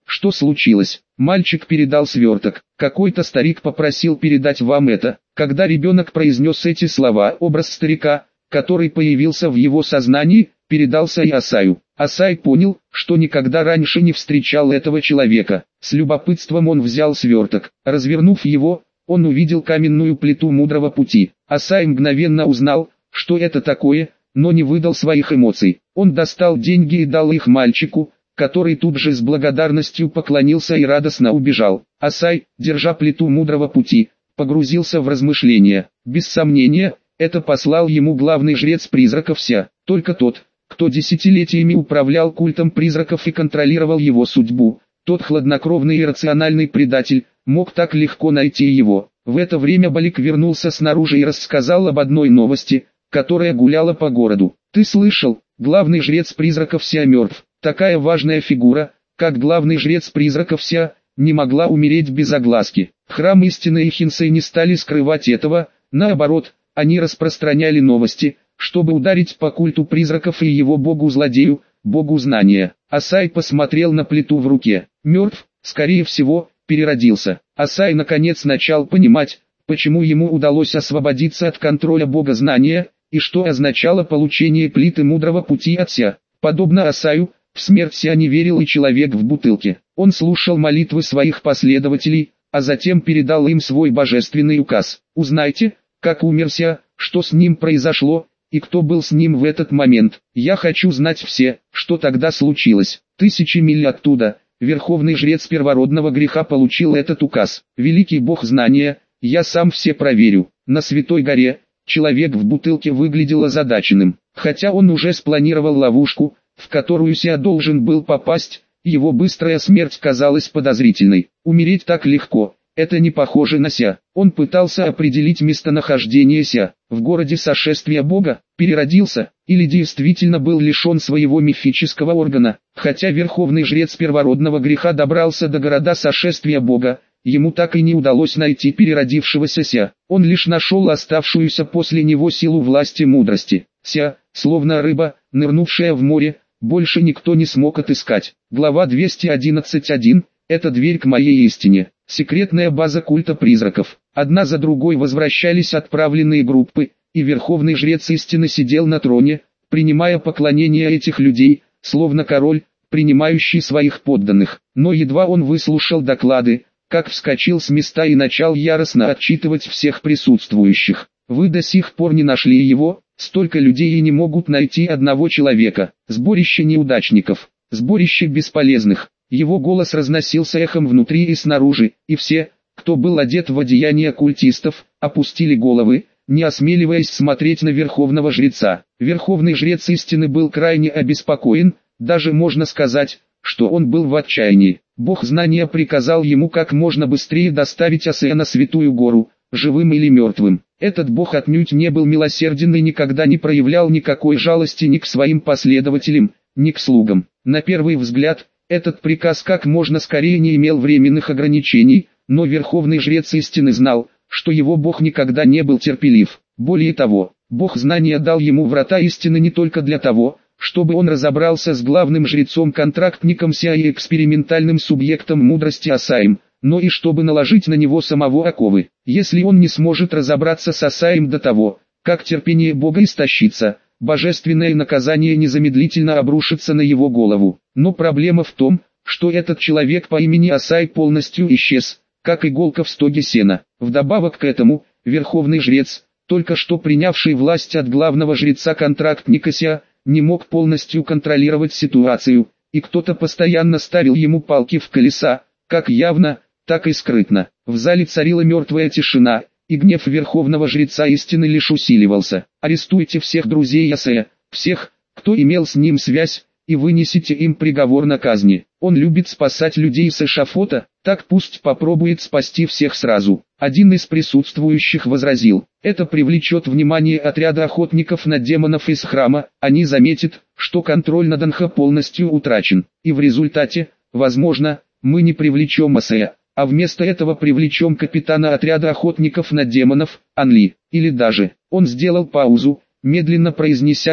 Что случилось? Мальчик передал сверток. Какой-то старик попросил передать вам это. Когда ребенок произнес эти слова, образ старика, который появился в его сознании, передался и Асаю. Асай понял, что никогда раньше не встречал этого человека. С любопытством он взял сверток. Развернув его, он увидел каменную плиту мудрого пути. Асай мгновенно узнал, что это такое, но не выдал своих эмоций. Он достал деньги и дал их мальчику, который тут же с благодарностью поклонился и радостно убежал. Асай, держа плиту мудрого пути, погрузился в размышления. Без сомнения, это послал ему главный жрец призраков Ся. Только тот, кто десятилетиями управлял культом призраков и контролировал его судьбу, тот хладнокровный и рациональный предатель, мог так легко найти его. В это время Балик вернулся снаружи и рассказал об одной новости, которая гуляла по городу. «Ты слышал? Главный жрец призраков Ся мертв. Такая важная фигура, как главный жрец призраков Ся, не могла умереть без огласки». Храм истины и Хинсей не стали скрывать этого, наоборот, они распространяли новости, чтобы ударить по культу призраков и его богу-злодею, богу знания. Асай посмотрел на плиту в руке. Мертв, скорее всего, переродился. Асай наконец начал понимать, почему ему удалось освободиться от контроля бога знания, и что означало получение плиты мудрого пути от Ся. Подобно Асаю, в смерть Ся не верил и человек в бутылке. Он слушал молитвы своих последователей, а затем передал им свой божественный указ. Узнайте, как умер Ся, что с ним произошло, и кто был с ним в этот момент. Я хочу знать все, что тогда случилось. Тысячи миль оттуда, верховный жрец первородного греха получил этот указ. Великий бог знания, я сам все проверю. На Святой горе, человек в бутылке выглядел озадаченным. Хотя он уже спланировал ловушку, в которую Ся должен был попасть, его быстрая смерть казалась подозрительной. Умереть так легко, это не похоже на Ся. Он пытался определить местонахождение Ся. В городе сошествия Бога, переродился, или действительно был лишен своего мифического органа. Хотя верховный жрец первородного греха добрался до города сошествия Бога, ему так и не удалось найти переродившегося Ся. Он лишь нашел оставшуюся после него силу власти мудрости. Ся, словно рыба, нырнувшая в море, больше никто не смог отыскать. Глава двести одиннадцать точка один. Это дверь к моей истине. Секретная база культа призраков. Одна за другой возвращались отправленные группы, и верховный жрец истины сидел на троне, принимая поклонение этих людей, словно король, принимающий своих подданных. Но едва он выслушал доклады, как вскочил с места и начал яростно отчитывать всех присутствующих. Вы до сих пор не нашли его, столько людей и не могут найти одного человека. Сборище неудачников, сборище бесполезных. Его голос разносился эхом внутри и снаружи, и все, кто был одет в одеяния культистов, опустили головы, не осмеливаясь смотреть на верховного жреца. Верховный жрец истины был крайне обеспокоен, даже можно сказать, что он был в отчаянии. Бог знания приказал ему как можно быстрее доставить Асея на Святую гору, живым или мертвым. Этот бог отнюдь не был милосерден и никогда не проявлял никакой жалости ни к своим последователям, ни к слугам. На первый взгляд, этот приказ как можно скорее не имел временных ограничений, но верховный жрец истины знал, что его бог никогда не был терпелив. Более того, бог знания дал ему врата истины не только для того, чтобы он разобрался с главным жрецом-контрактником Ся и экспериментальным субъектом мудрости Асаем, но и чтобы наложить на него самого оковы. Если он не сможет разобраться с Асаем до того, как терпение Бога истощится, божественное наказание незамедлительно обрушится на его голову. Но проблема в том, что этот человек по имени Асай полностью исчез, как иголка в стоге сена. Вдобавок к этому, верховный жрец, только что принявший власть от главного жреца-контрактника Ся, не мог полностью контролировать ситуацию, и кто-то постоянно ставил ему палки в колеса, как явно, так и скрытно. В зале царила мертвая тишина, и гнев верховного жреца истины лишь усиливался. Арестуйте всех друзей Асея, всех, кто имел с ним связь, и вынесите им приговор на казни. Он любит спасать людей с эшафота, так пусть попробует спасти всех сразу. Один из присутствующих возразил: это привлечет внимание отряда охотников на демонов из храма, они заметят, что контроль над Анха полностью утрачен, и в результате, возможно, мы не привлечем Асея, а вместо этого привлечем капитана отряда охотников на демонов, Анли, или даже, он сделал паузу, медленно произнеся имя,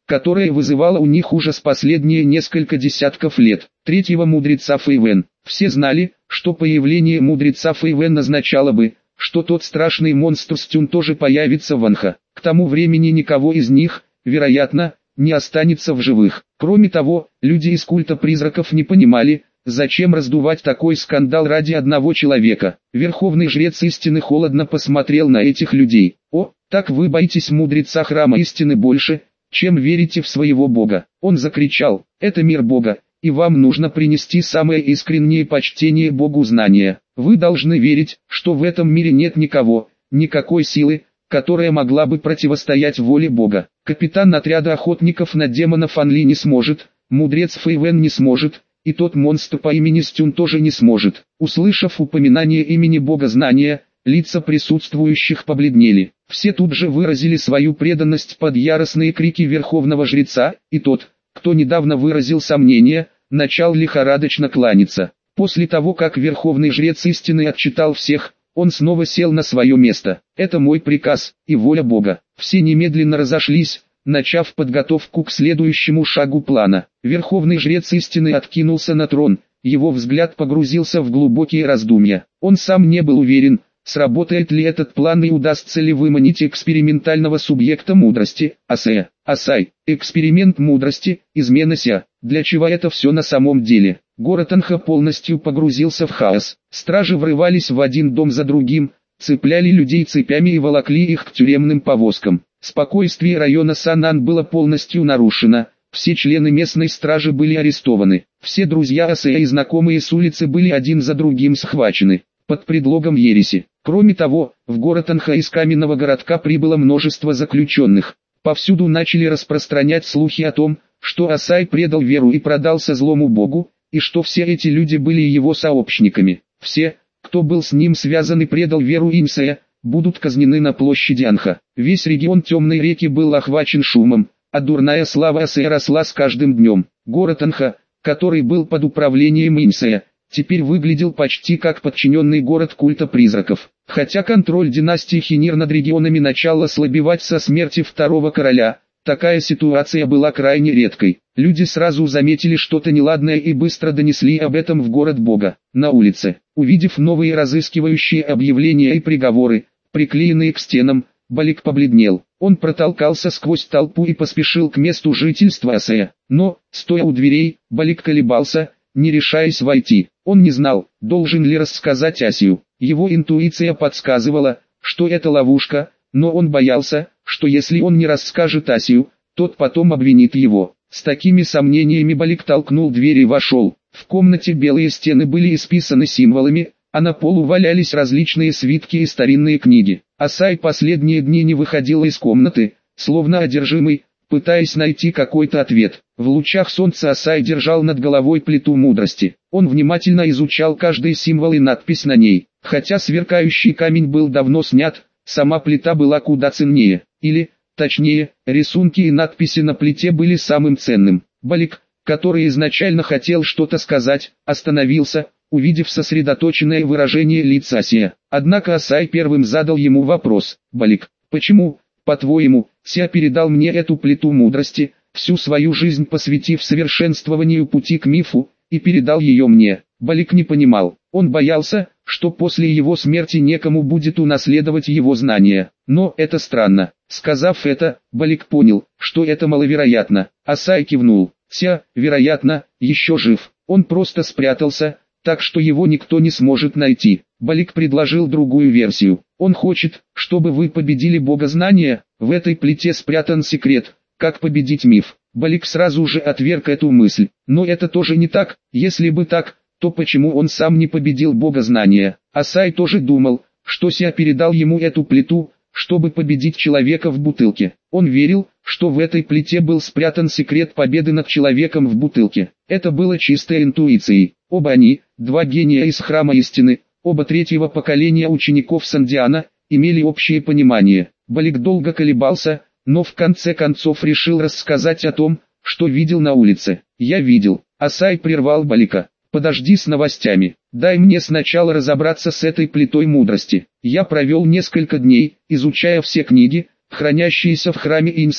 которая вызывала у них ужас последние несколько десятков лет. Третьего мудреца Фэйвен. Все знали, что появление мудреца Фэйвен означало бы, что тот страшный монстр Стюн тоже появится в Анха. К тому времени никого из них, вероятно, не останется в живых. Кроме того, люди из культа призраков не понимали, зачем раздувать такой скандал ради одного человека. Верховный жрец истины холодно посмотрел на этих людей. «О, так вы боитесь мудреца храма истины больше, чем верите в своего Бога». Он закричал: «Это мир Бога, и вам нужно принести самое искреннее почтение Богу знания. Вы должны верить, что в этом мире нет никого, никакой силы, которая могла бы противостоять воле Бога. Капитан отряда охотников на демонов Анли не сможет, мудрец Фэйвен не сможет, и тот монстр по имени Стюн тоже не сможет». Услышав упоминание имени Бога знания, лица присутствующих побледнели. Все тут же выразили свою преданность под яростные крики верховного жреца, и тот, кто недавно выразил сомнения, начал лихорадочно кланяться. После того, как верховный жрец истины отчитал всех, он снова сел на свое место. «Это мой приказ и воля Бога». Все немедленно разошлись, начав подготовку к следующему шагу плана. Верховный жрец истины откинулся на трон, его взгляд погрузился в глубокие раздумья. Он сам не был уверен, сработает ли этот план и удастся ли выманить экспериментального субъекта мудрости, Асея. Асай, эксперимент мудрости, измена Ся. Для чего это все на самом деле? Город Анха полностью погрузился в хаос. Стражи врывались в один дом за другим, цепляли людей цепями и волокли их к тюремным повозкам. Спокойствие района Санан было полностью нарушено, все члены местной стражи были арестованы. Все друзья Асея и знакомые с улицы были один за другим схвачены, под предлогом ереси. Кроме того, в город Анха из каменного городка прибыло множество заключенных. Повсюду начали распространять слухи о том, что Асай предал веру и продался злому богу, и что все эти люди были его сообщниками. Все, кто был с ним связан и предал веру Инсея, будут казнены на площади Анха. Весь регион Темной реки был охвачен шумом, а дурная слава Асея росла с каждым днем. Город Анха, который был под управлением Инсея, теперь выглядел почти как подчиненный город культа призраков. Хотя контроль династии Хинир над регионами начал ослабевать со смерти второго короля, такая ситуация была крайне редкой. Люди сразу заметили что-то неладное и быстро донесли об этом в город Бога. На улице, увидев новые разыскивающие объявления и приговоры, приклеенные к стенам, Балик побледнел. Он протолкался сквозь толпу и поспешил к месту жительства Асея. Но, стоя у дверей, Балик колебался, не решаясь войти. Он не знал, должен ли рассказать Асию. Его интуиция подсказывала, что это ловушка, но он боялся, что если он не расскажет Асию, тот потом обвинит его. С такими сомнениями Балик толкнул дверь и вошел. В комнате белые стены были исписаны символами, а на полу валялись различные свитки и старинные книги. Асай последние дни не выходил из комнаты, словно одержимый, пытаясь найти какой-то ответ. В лучах солнца Асай держал над головой плиту мудрости. Он внимательно изучал каждый символ и надпись на ней. Хотя сверкающий камень был давно снят, сама плита была куда ценнее. Или, точнее, рисунки и надписи на плите были самым ценным. Балик, который изначально хотел что-то сказать, остановился, увидев сосредоточенное выражение лица Асия. Однако Асай первым задал ему вопрос. «Балик, почему, по-твоему, Ся передал мне эту плиту мудрости, всю свою жизнь посвятив совершенствованию пути к мифу, и передал ее мне?» Балик не понимал. Он боялся, что после его смерти некому будет унаследовать его знания. Но это странно. Сказав это, Балик понял, что это маловероятно. Асай кивнул. Ся, вероятно, еще жив. Он просто спрятался, так что его никто не сможет найти. Балик предложил другую версию. Он хочет, чтобы вы победили бога знания. В этой плите спрятан секрет, как победить миф. Балик сразу же отверг эту мысль. Но это тоже не так. Если бы так, то почему он сам не победил бога знания? Асай тоже думал, что Ся передал ему эту плиту, чтобы победить человека в бутылке. Он верил, что в этой плите был спрятан секрет победы над человеком в бутылке. Это было чистой интуицией. Оба они, два гения из храма истины, оба третьего поколения учеников Сандиана, имели общее понимание. Балик долго колебался, но в конце концов решил рассказать о том, что видел на улице. «Я видел». Асай прервал Балика. «Подожди с новостями. Дай мне сначала разобраться с этой плитой мудрости. Я провел несколько дней, изучая все книги, хранящиеся в храме Инсея,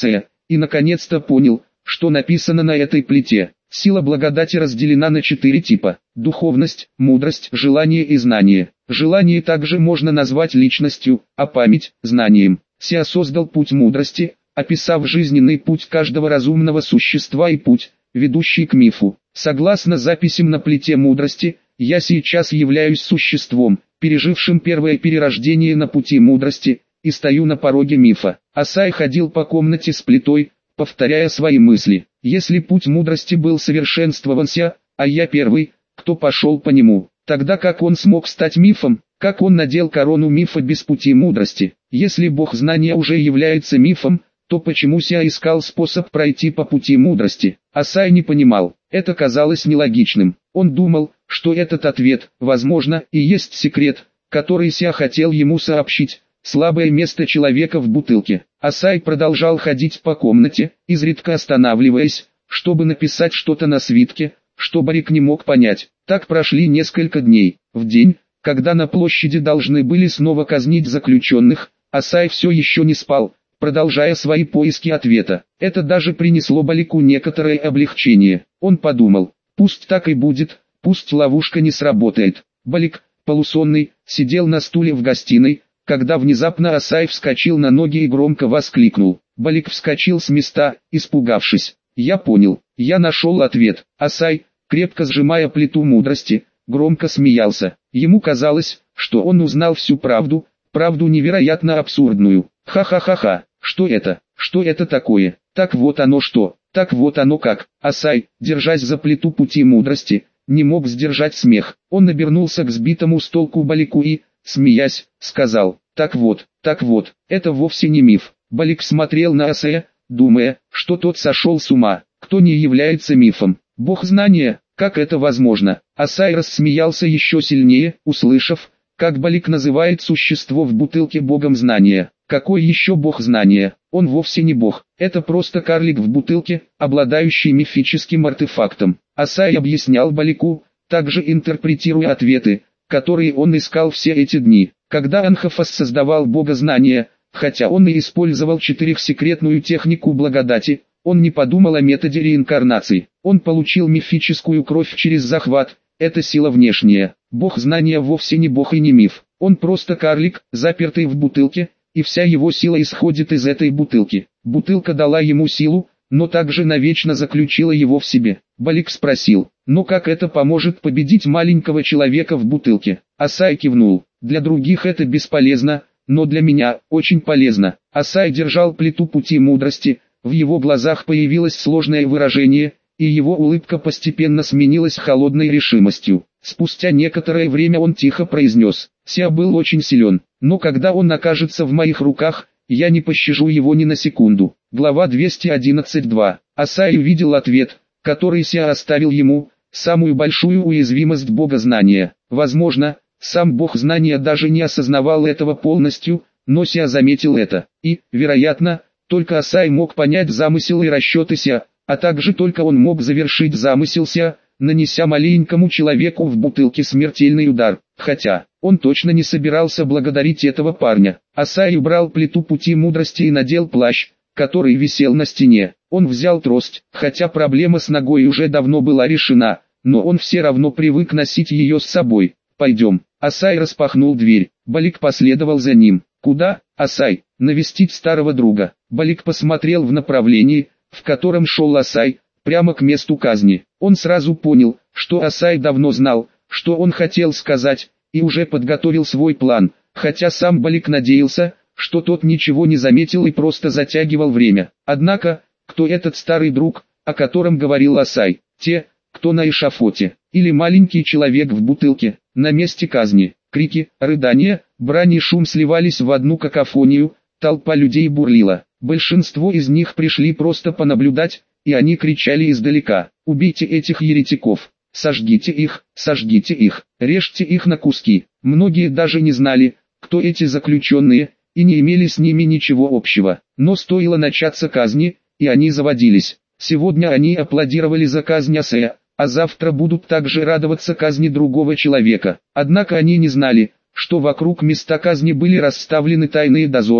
и наконец-то понял, что написано на этой плите. Сила благодати разделена на четыре типа: духовность, мудрость, желание и знание. Желание также можно назвать личностью, а память – знанием. Сиа создал путь мудрости, описав жизненный путь каждого разумного существа и путь, ведущий к мифу. Согласно записям на плите мудрости, я сейчас являюсь существом, пережившим первое перерождение на пути мудрости, и стою на пороге мифа. Асай ходил по комнате с плитой, повторяя свои мысли. Если путь мудрости был совершенствовался, а я первый, кто пошел по нему, тогда как он смог стать мифом, как он надел корону мифа без пути мудрости? Если бог знания уже является мифом, то почему Сиа искал способ пройти по пути мудрости? Асай не понимал, это казалось нелогичным. Он думал, что этот ответ, возможно, и есть секрет, который Сиа хотел ему сообщить. Слабое место человека в бутылке. Асай продолжал ходить по комнате, изредка останавливаясь, чтобы написать что-то на свитке, что Барик не мог понять. Так прошли несколько дней. В день, когда на площади должны были снова казнить заключенных, Асай все еще не спал, продолжая свои поиски ответа. Это даже принесло Балику некоторое облегчение. Он подумал, пусть так и будет, пусть ловушка не сработает. Балик, полусонный, сидел на стуле в гостиной, когда внезапно Асай вскочил на ноги и громко воскликнул. Балик вскочил с места, испугавшись. «Я понял, я нашел ответ». Асай, крепко сжимая плиту мудрости, громко смеялся. Ему казалось, что он узнал всю правду, правду невероятно абсурдную. Ха-ха-ха-ха, что это, что это такое? Так вот оно что, так вот оно как. Асай, держась за плиту пути мудрости, не мог сдержать смех. Он обернулся к сбитому с толку Балику и, смеясь, сказал: «Так вот, так вот, это вовсе не миф». Балик смотрел на Асая, думая, что тот сошел с ума. Кто не является мифом? Бог знания, как это возможно? Асай рассмеялся еще сильнее, услышав, как Балик называет существо в бутылке богом знания. Какой еще бог знания? Он вовсе не бог, это просто карлик в бутылке, обладающий мифическим артефактом. Асай объяснял Балику, также интерпретируя ответы, которые он искал все эти дни. Когда Анхафас создавал бога знания, хотя он и использовал четырехсекретную технику благодати, он не подумал о методе реинкарнации. Он получил мифическую кровь через захват, это сила внешняя. Бог знания вовсе не бог и не миф. Он просто карлик, запертый в бутылке, и вся его сила исходит из этой бутылки. Бутылка дала ему силу, но также навечно заключила его в себе. Балик спросил: «Но как это поможет победить маленького человека в бутылке?» Асай кивнул: «Для других это бесполезно, но для меня очень полезно». Асай держал плиту пути мудрости, в его глазах появилось сложное выражение, и его улыбка постепенно сменилась холодной решимостью. Спустя некоторое время он тихо произнес: «Сиа был очень силен, но когда он окажется в моих руках, я не пощажу его ни на секунду». Глава двести одиннадцать два. Асай увидел ответ, который Сиа оставил ему, самую большую уязвимость бога знания. Возможно, сам бог знания даже не осознавал этого полностью, но Сиа заметил это. И, вероятно, только Асай мог понять замысел и расчеты Сиа, а также только он мог завершить замысел Сиа, нанеся маленькому человеку в бутылке смертельный удар. Хотя, он точно не собирался благодарить этого парня. Асай убрал плиту пути мудрости и надел плащ, который висел на стене. Он взял трость, хотя проблема с ногой уже давно была решена, но он все равно привык носить ее с собой. «Пойдем». Асай распахнул дверь. Балик последовал за ним. «Куда, Асай?» «Навестить старого друга». Балик посмотрел в направлении, в котором шел Асай, прямо к месту казни. Он сразу понял, что Асай давно знал, что он хотел сказать, и уже подготовил свой план, хотя сам Балик надеялся, что тот ничего не заметил и просто затягивал время. Однако, кто этот старый друг, о котором говорил Асай? Те, кто на эшафоте, или маленький человек в бутылке, на месте казни. Крики, рыдания, брань и шум сливались в одну какофонию, толпа людей бурлила. Большинство из них пришли просто понаблюдать, и они кричали издалека: «Убейте этих еретиков! Сожгите их, сожгите их, режьте их на куски». Многие даже не знали, кто эти заключенные, и не имели с ними ничего общего. Но стоило начаться казни, и они заводились. Сегодня они аплодировали за казнь Асая, а завтра будут также радоваться казни другого человека. Однако они не знали, что вокруг места казни были расставлены тайные дозоры,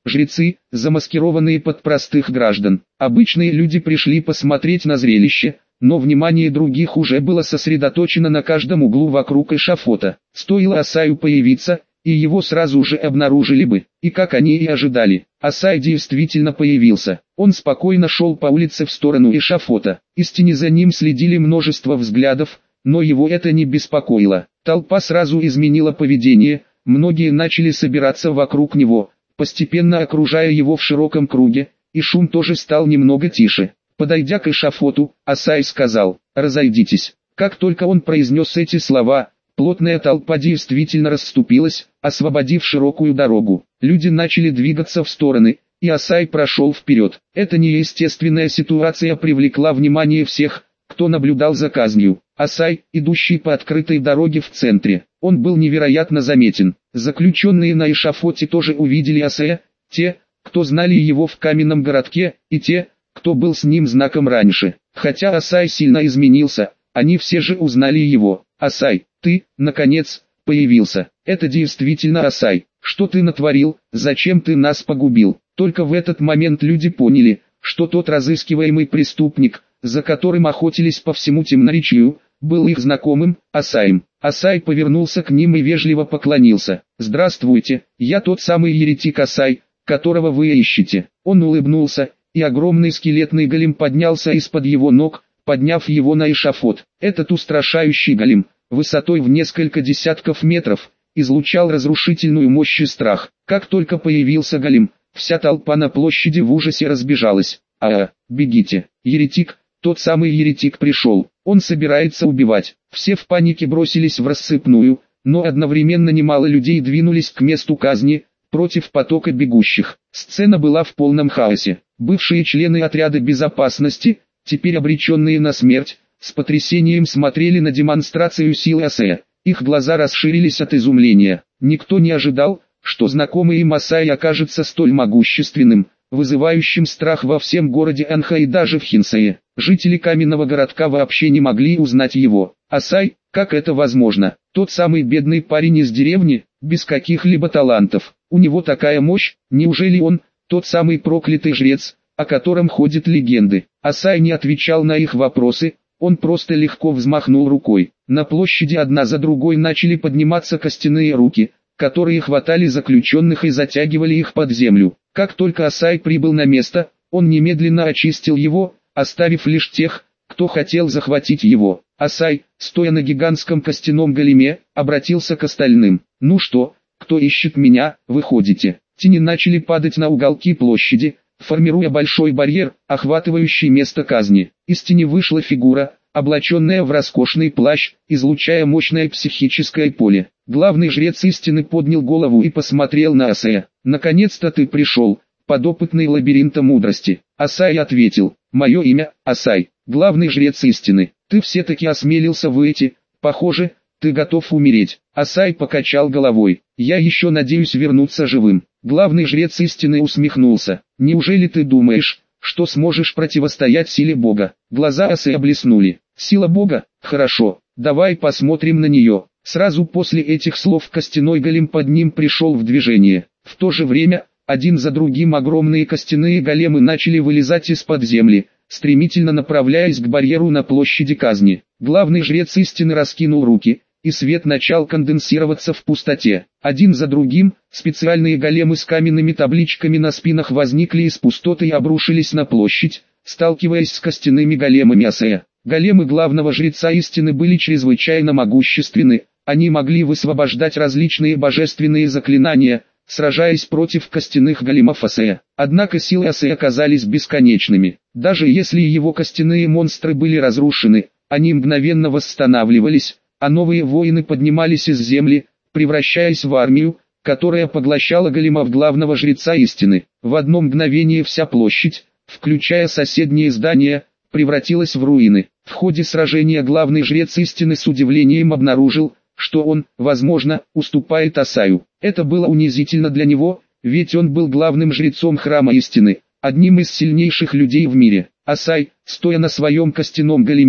жрецы, замаскированные под простых граждан. Обычные люди пришли посмотреть на зрелище, но внимание других уже было сосредоточено на каждом углу вокруг эшафота. Стоило Асаю появиться, и его сразу же обнаружили бы, и как они и ожидали. Асай действительно появился. Он спокойно шел по улице в сторону эшафота. Из тени за ним следили множество взглядов, но его это не беспокоило. Толпа сразу изменила поведение, многие начали собираться вокруг него, постепенно окружая его в широком круге, и шум тоже стал немного тише. Подойдя к эшафоту, Асай сказал: «Разойдитесь». Как только он произнес эти слова, плотная толпа действительно расступилась, освободив широкую дорогу. Люди начали двигаться в стороны, и Асай прошел вперед. Эта неестественная ситуация привлекла внимание всех, кто наблюдал за казнью. Асай, идущий по открытой дороге в центре, он был невероятно заметен. Заключенные на эшафоте тоже увидели Асая, те, кто знали его в каменном городке, и те, кто был с ним знаком раньше. Хотя Асай сильно изменился, они все же узнали его. «Асай, ты, наконец, появился. Это действительно Асай. Что ты натворил, зачем ты нас погубил?» Только в этот момент люди поняли, что тот разыскиваемый преступник, за которым охотились по всему Темноречью, был их знакомым, Асаем. Асай повернулся к ним и вежливо поклонился. «Здравствуйте, я тот самый еретик Асай, которого вы ищете». Он улыбнулся, и огромный скелетный голем поднялся из-под его ног, подняв его на эшафот. Этот устрашающий голем, высотой в несколько десятков метров, излучал разрушительную мощь и страх. Как только появился голем, вся толпа на площади в ужасе разбежалась. «А, бегите, еретик, тот самый еретик пришел, он собирается убивать». Все в панике бросились в рассыпную, но одновременно немало людей двинулись к месту казни, против потока бегущих. Сцена была в полном хаосе. Бывшие члены отряда безопасности, теперь обреченные на смерть, с потрясением смотрели на демонстрацию силы Асая. Их глаза расширились от изумления. Никто не ожидал, что знакомый им Асай окажется столь могущественным, вызывающим страх во всем городе Анха и даже в Хинсае. Жители каменного городка вообще не могли узнать его. Асай, как это возможно? Тот самый бедный парень из деревни, без каких-либо талантов. У него такая мощь, неужели он, тот самый проклятый жрец, о котором ходят легенды? Асай не отвечал на их вопросы, он просто легко взмахнул рукой. На площади одна за другой начали подниматься костяные руки, которые хватали заключенных и затягивали их под землю. Как только Асай прибыл на место, он немедленно очистил его, оставив лишь тех, кто хотел захватить его. Асай, стоя на гигантском костяном големе, обратился к остальным. «Ну что, кто ищет меня, выходите». Тени начали падать на уголки площади, формируя большой барьер, охватывающий место казни. Из тени вышла фигура, облаченная в роскошный плащ, излучая мощное психическое поле. Главный жрец истины поднял голову и посмотрел на Асая. «Наконец-то ты пришел, подопытный лабиринта мудрости». Асай ответил: «Мое имя Асай, главный жрец истины. Ты все-таки осмелился выйти, похоже, ты готов умереть». Асай покачал головой. «Я еще надеюсь вернуться живым». Главный жрец истины усмехнулся. «Неужели ты думаешь, что сможешь противостоять силе Бога?» Глаза Асая блеснули. «Сила Бога? Хорошо, давай посмотрим на нее». Сразу после этих слов костяной голем под ним пришел в движение. В то же время, один за другим огромные костяные големы начали вылезать из-под земли, стремительно направляясь к барьеру на площади казни. Главный жрец истины раскинул руки, и свет начал конденсироваться в пустоте. Один за другим, специальные големы с каменными табличками на спинах возникли из пустоты и обрушились на площадь, сталкиваясь с костяными големами Асая. Големы главного жреца истины были чрезвычайно могущественны, они могли высвобождать различные божественные заклинания, сражаясь против костяных големов Асая. Однако силы Асая оказались бесконечными. Даже если его костяные монстры были разрушены, они мгновенно восстанавливались, а новые воины поднимались из земли, превращаясь в армию, которая поглощала големов главного жреца истины. В одно мгновение вся площадь, включая соседние здания, превратилась в руины. В ходе сражения главный жрец истины с удивлением обнаружил, что он, возможно, уступает Асаю. Это было унизительно для него, ведь он был главным жрецом храма истины, одним из сильнейших людей в мире. Асай, стоя на своем костяном големе,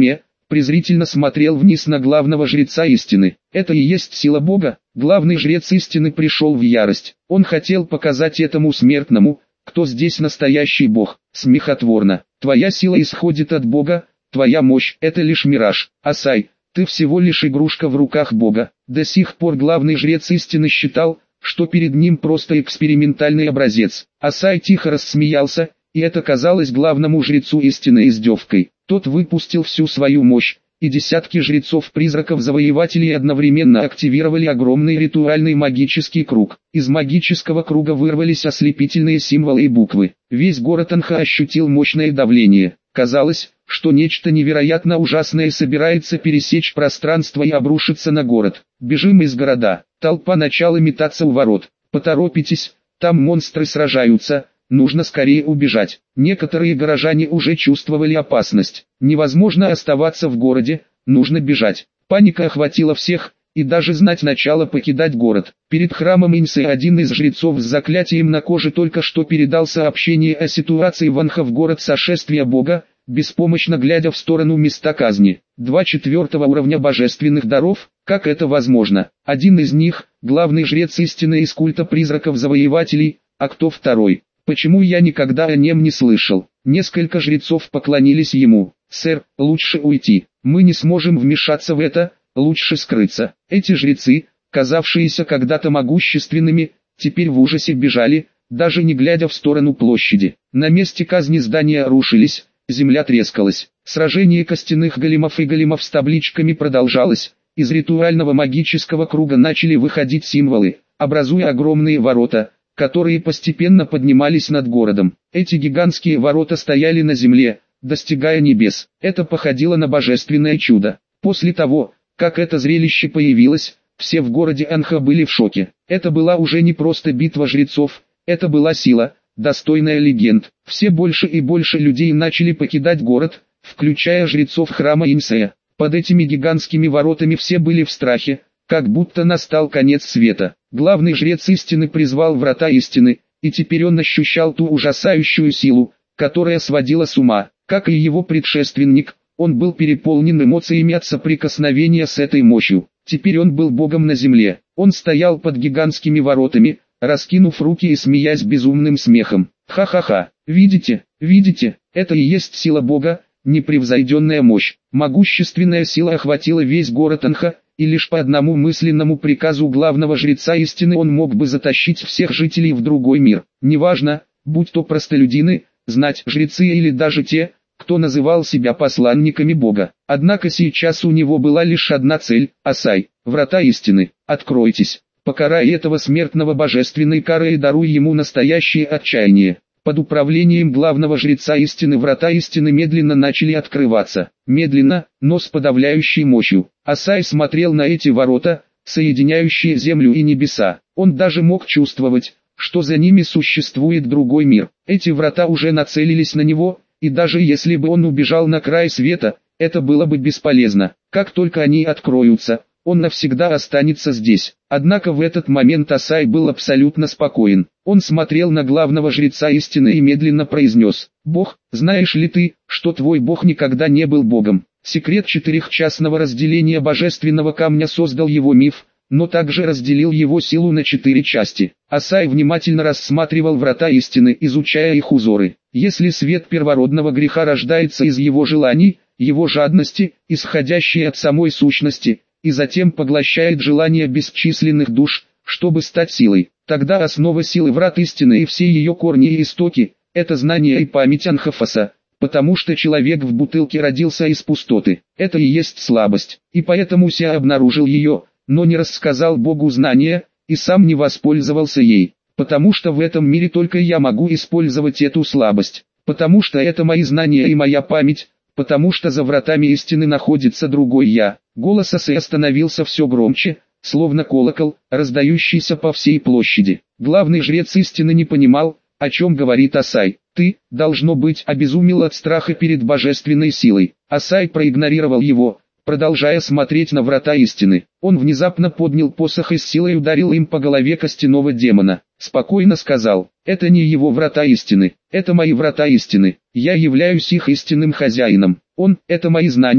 презрительно смотрел вниз на главного жреца истины. Это и есть сила Бога. Главный жрец истины пришел в ярость. Он хотел показать этому смертному, кто здесь настоящий Бог. Смехотворно. Твоя сила исходит от Бога, твоя мощь – это лишь мираж. Асай, ты всего лишь игрушка в руках Бога. До сих пор главный жрец истины считал, что перед ним просто экспериментальный образец. Асай тихо рассмеялся, и это казалось главному жрецу истины издевкой. Тот выпустил всю свою мощь, и десятки жрецов-призраков-завоевателей одновременно активировали огромный ритуальный магический круг. Из магического круга вырвались ослепительные символы и буквы. Весь город Анха ощутил мощное давление. Казалось, что нечто невероятно ужасное собирается пересечь пространство и обрушиться на город. «Бежим из города!» Толпа начала метаться у ворот. «Поторопитесь, там монстры сражаются!» Нужно скорее убежать. Некоторые горожане уже чувствовали опасность. Невозможно оставаться в городе, нужно бежать. Паника охватила всех, и даже знать начало покидать город. Перед храмом Инсы один из жрецов с заклятием на коже только что передал сообщение о ситуации в Анха в город сошествия Бога, беспомощно глядя в сторону места казни. Два четвертого уровня божественных даров, как это возможно? Один из них, главный жрец истины из культа призраков-завоевателей, а кто второй? Почему я никогда о нем не слышал? Несколько жрецов поклонились ему. «Сэр, лучше уйти. Мы не сможем вмешаться в это, лучше скрыться». Эти жрецы, казавшиеся когда-то могущественными, теперь в ужасе бежали, даже не глядя в сторону площади. На месте казни здания рушились, земля трескалась. Сражение костяных големов и големов с табличками продолжалось. Из ритуального магического круга начали выходить символы, образуя огромные ворота, которые постепенно поднимались над городом. Эти гигантские ворота стояли на земле, достигая небес. Это походило на божественное чудо. После того, как это зрелище появилось, все в городе Анха были в шоке. Это была уже не просто битва жрецов, это была сила, достойная легенд. Все больше и больше людей начали покидать город, включая жрецов храма Инсея. Под этими гигантскими воротами все были в страхе, как будто настал конец света. Главный жрец истины призвал врата истины, и теперь он ощущал ту ужасающую силу, которая сводила с ума. Как и его предшественник, он был переполнен эмоциями от соприкосновения с этой мощью. Теперь он был богом на земле. Он стоял под гигантскими воротами, раскинув руки и смеясь безумным смехом. Ха-ха-ха, видите, видите, это и есть сила бога, непревзойденная мощь. Могущественная сила охватила весь город Анха, и лишь по одному мысленному приказу главного жреца истины он мог бы затащить всех жителей в другой мир. Неважно, будь то простолюдины, знать жрецы или даже те, кто называл себя посланниками Бога. Однако сейчас у него была лишь одна цель – Асай, врата истины. Откройтесь, покарай этого смертного божественной карой и даруй ему настоящее отчаяние. Под управлением главного жреца истины врата истины медленно начали открываться. Медленно, но с подавляющей мощью. Асай смотрел на эти ворота, соединяющие землю и небеса. Он даже мог чувствовать, что за ними существует другой мир. Эти врата уже нацелились на него, и даже если бы он убежал на край света, это было бы бесполезно. Как только они откроются, он навсегда останется здесь. Однако в этот момент Асай был абсолютно спокоен. Он смотрел на главного жреца истины и медленно произнес: «Бог, знаешь ли ты, что твой Бог никогда не был Богом? Секрет четырехчастного разделения божественного камня создал его миф, но также разделил его силу на четыре части». Асай внимательно рассматривал врата истины, изучая их узоры. Если свет первородного греха рождается из его желаний, его жадности, исходящей от самой сущности, и затем поглощает желания бесчисленных душ, чтобы стать силой, тогда основа силы врат истины и все ее корни и истоки – это знание и память Анхафаса, потому что человек в бутылке родился из пустоты. Это и есть слабость, и поэтому Ся обнаружил ее, но не рассказал Богу знания, и сам не воспользовался ей, потому что в этом мире только я могу использовать эту слабость, потому что это мои знания и моя память, потому что за вратами истины находится другой я. Голос Асая становился все громче, словно колокол, раздающийся по всей площади. Главный жрец истины не понимал, о чем говорит Асай. «Ты, должно быть, обезумел от страха перед божественной силой». Асай проигнорировал его, продолжая смотреть на врата истины. Он внезапно поднял посох и с силой ударил им по голове костяного демона. Спокойно сказал: «Это не его врата истины, это мои врата истины. Я являюсь их истинным хозяином. Он – это мои знания,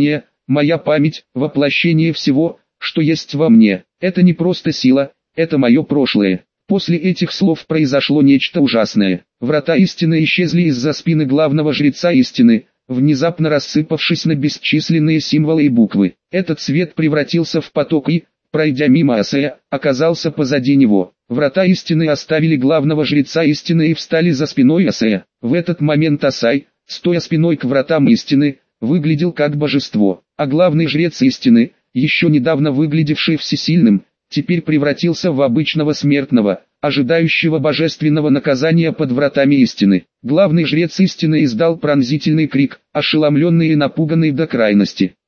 моя память – воплощение всего, что есть во мне. Это не просто сила, это мое прошлое. После этих слов произошло нечто ужасное. Врата истины исчезли из-за спины главного жреца истины, внезапно рассыпавшись на бесчисленные символы и буквы. Этот свет превратился в поток и, пройдя мимо Асея, оказался позади него. Врата истины оставили главного жреца истины и встали за спиной Асея. В этот момент Асай, стоя спиной к вратам истины, выглядел как божество, а главный жрец истины, еще недавно выглядевший всесильным, теперь превратился в обычного смертного, ожидающего божественного наказания под вратами истины. Главный жрец истины издал пронзительный крик, ошеломленный и напуганный до крайности.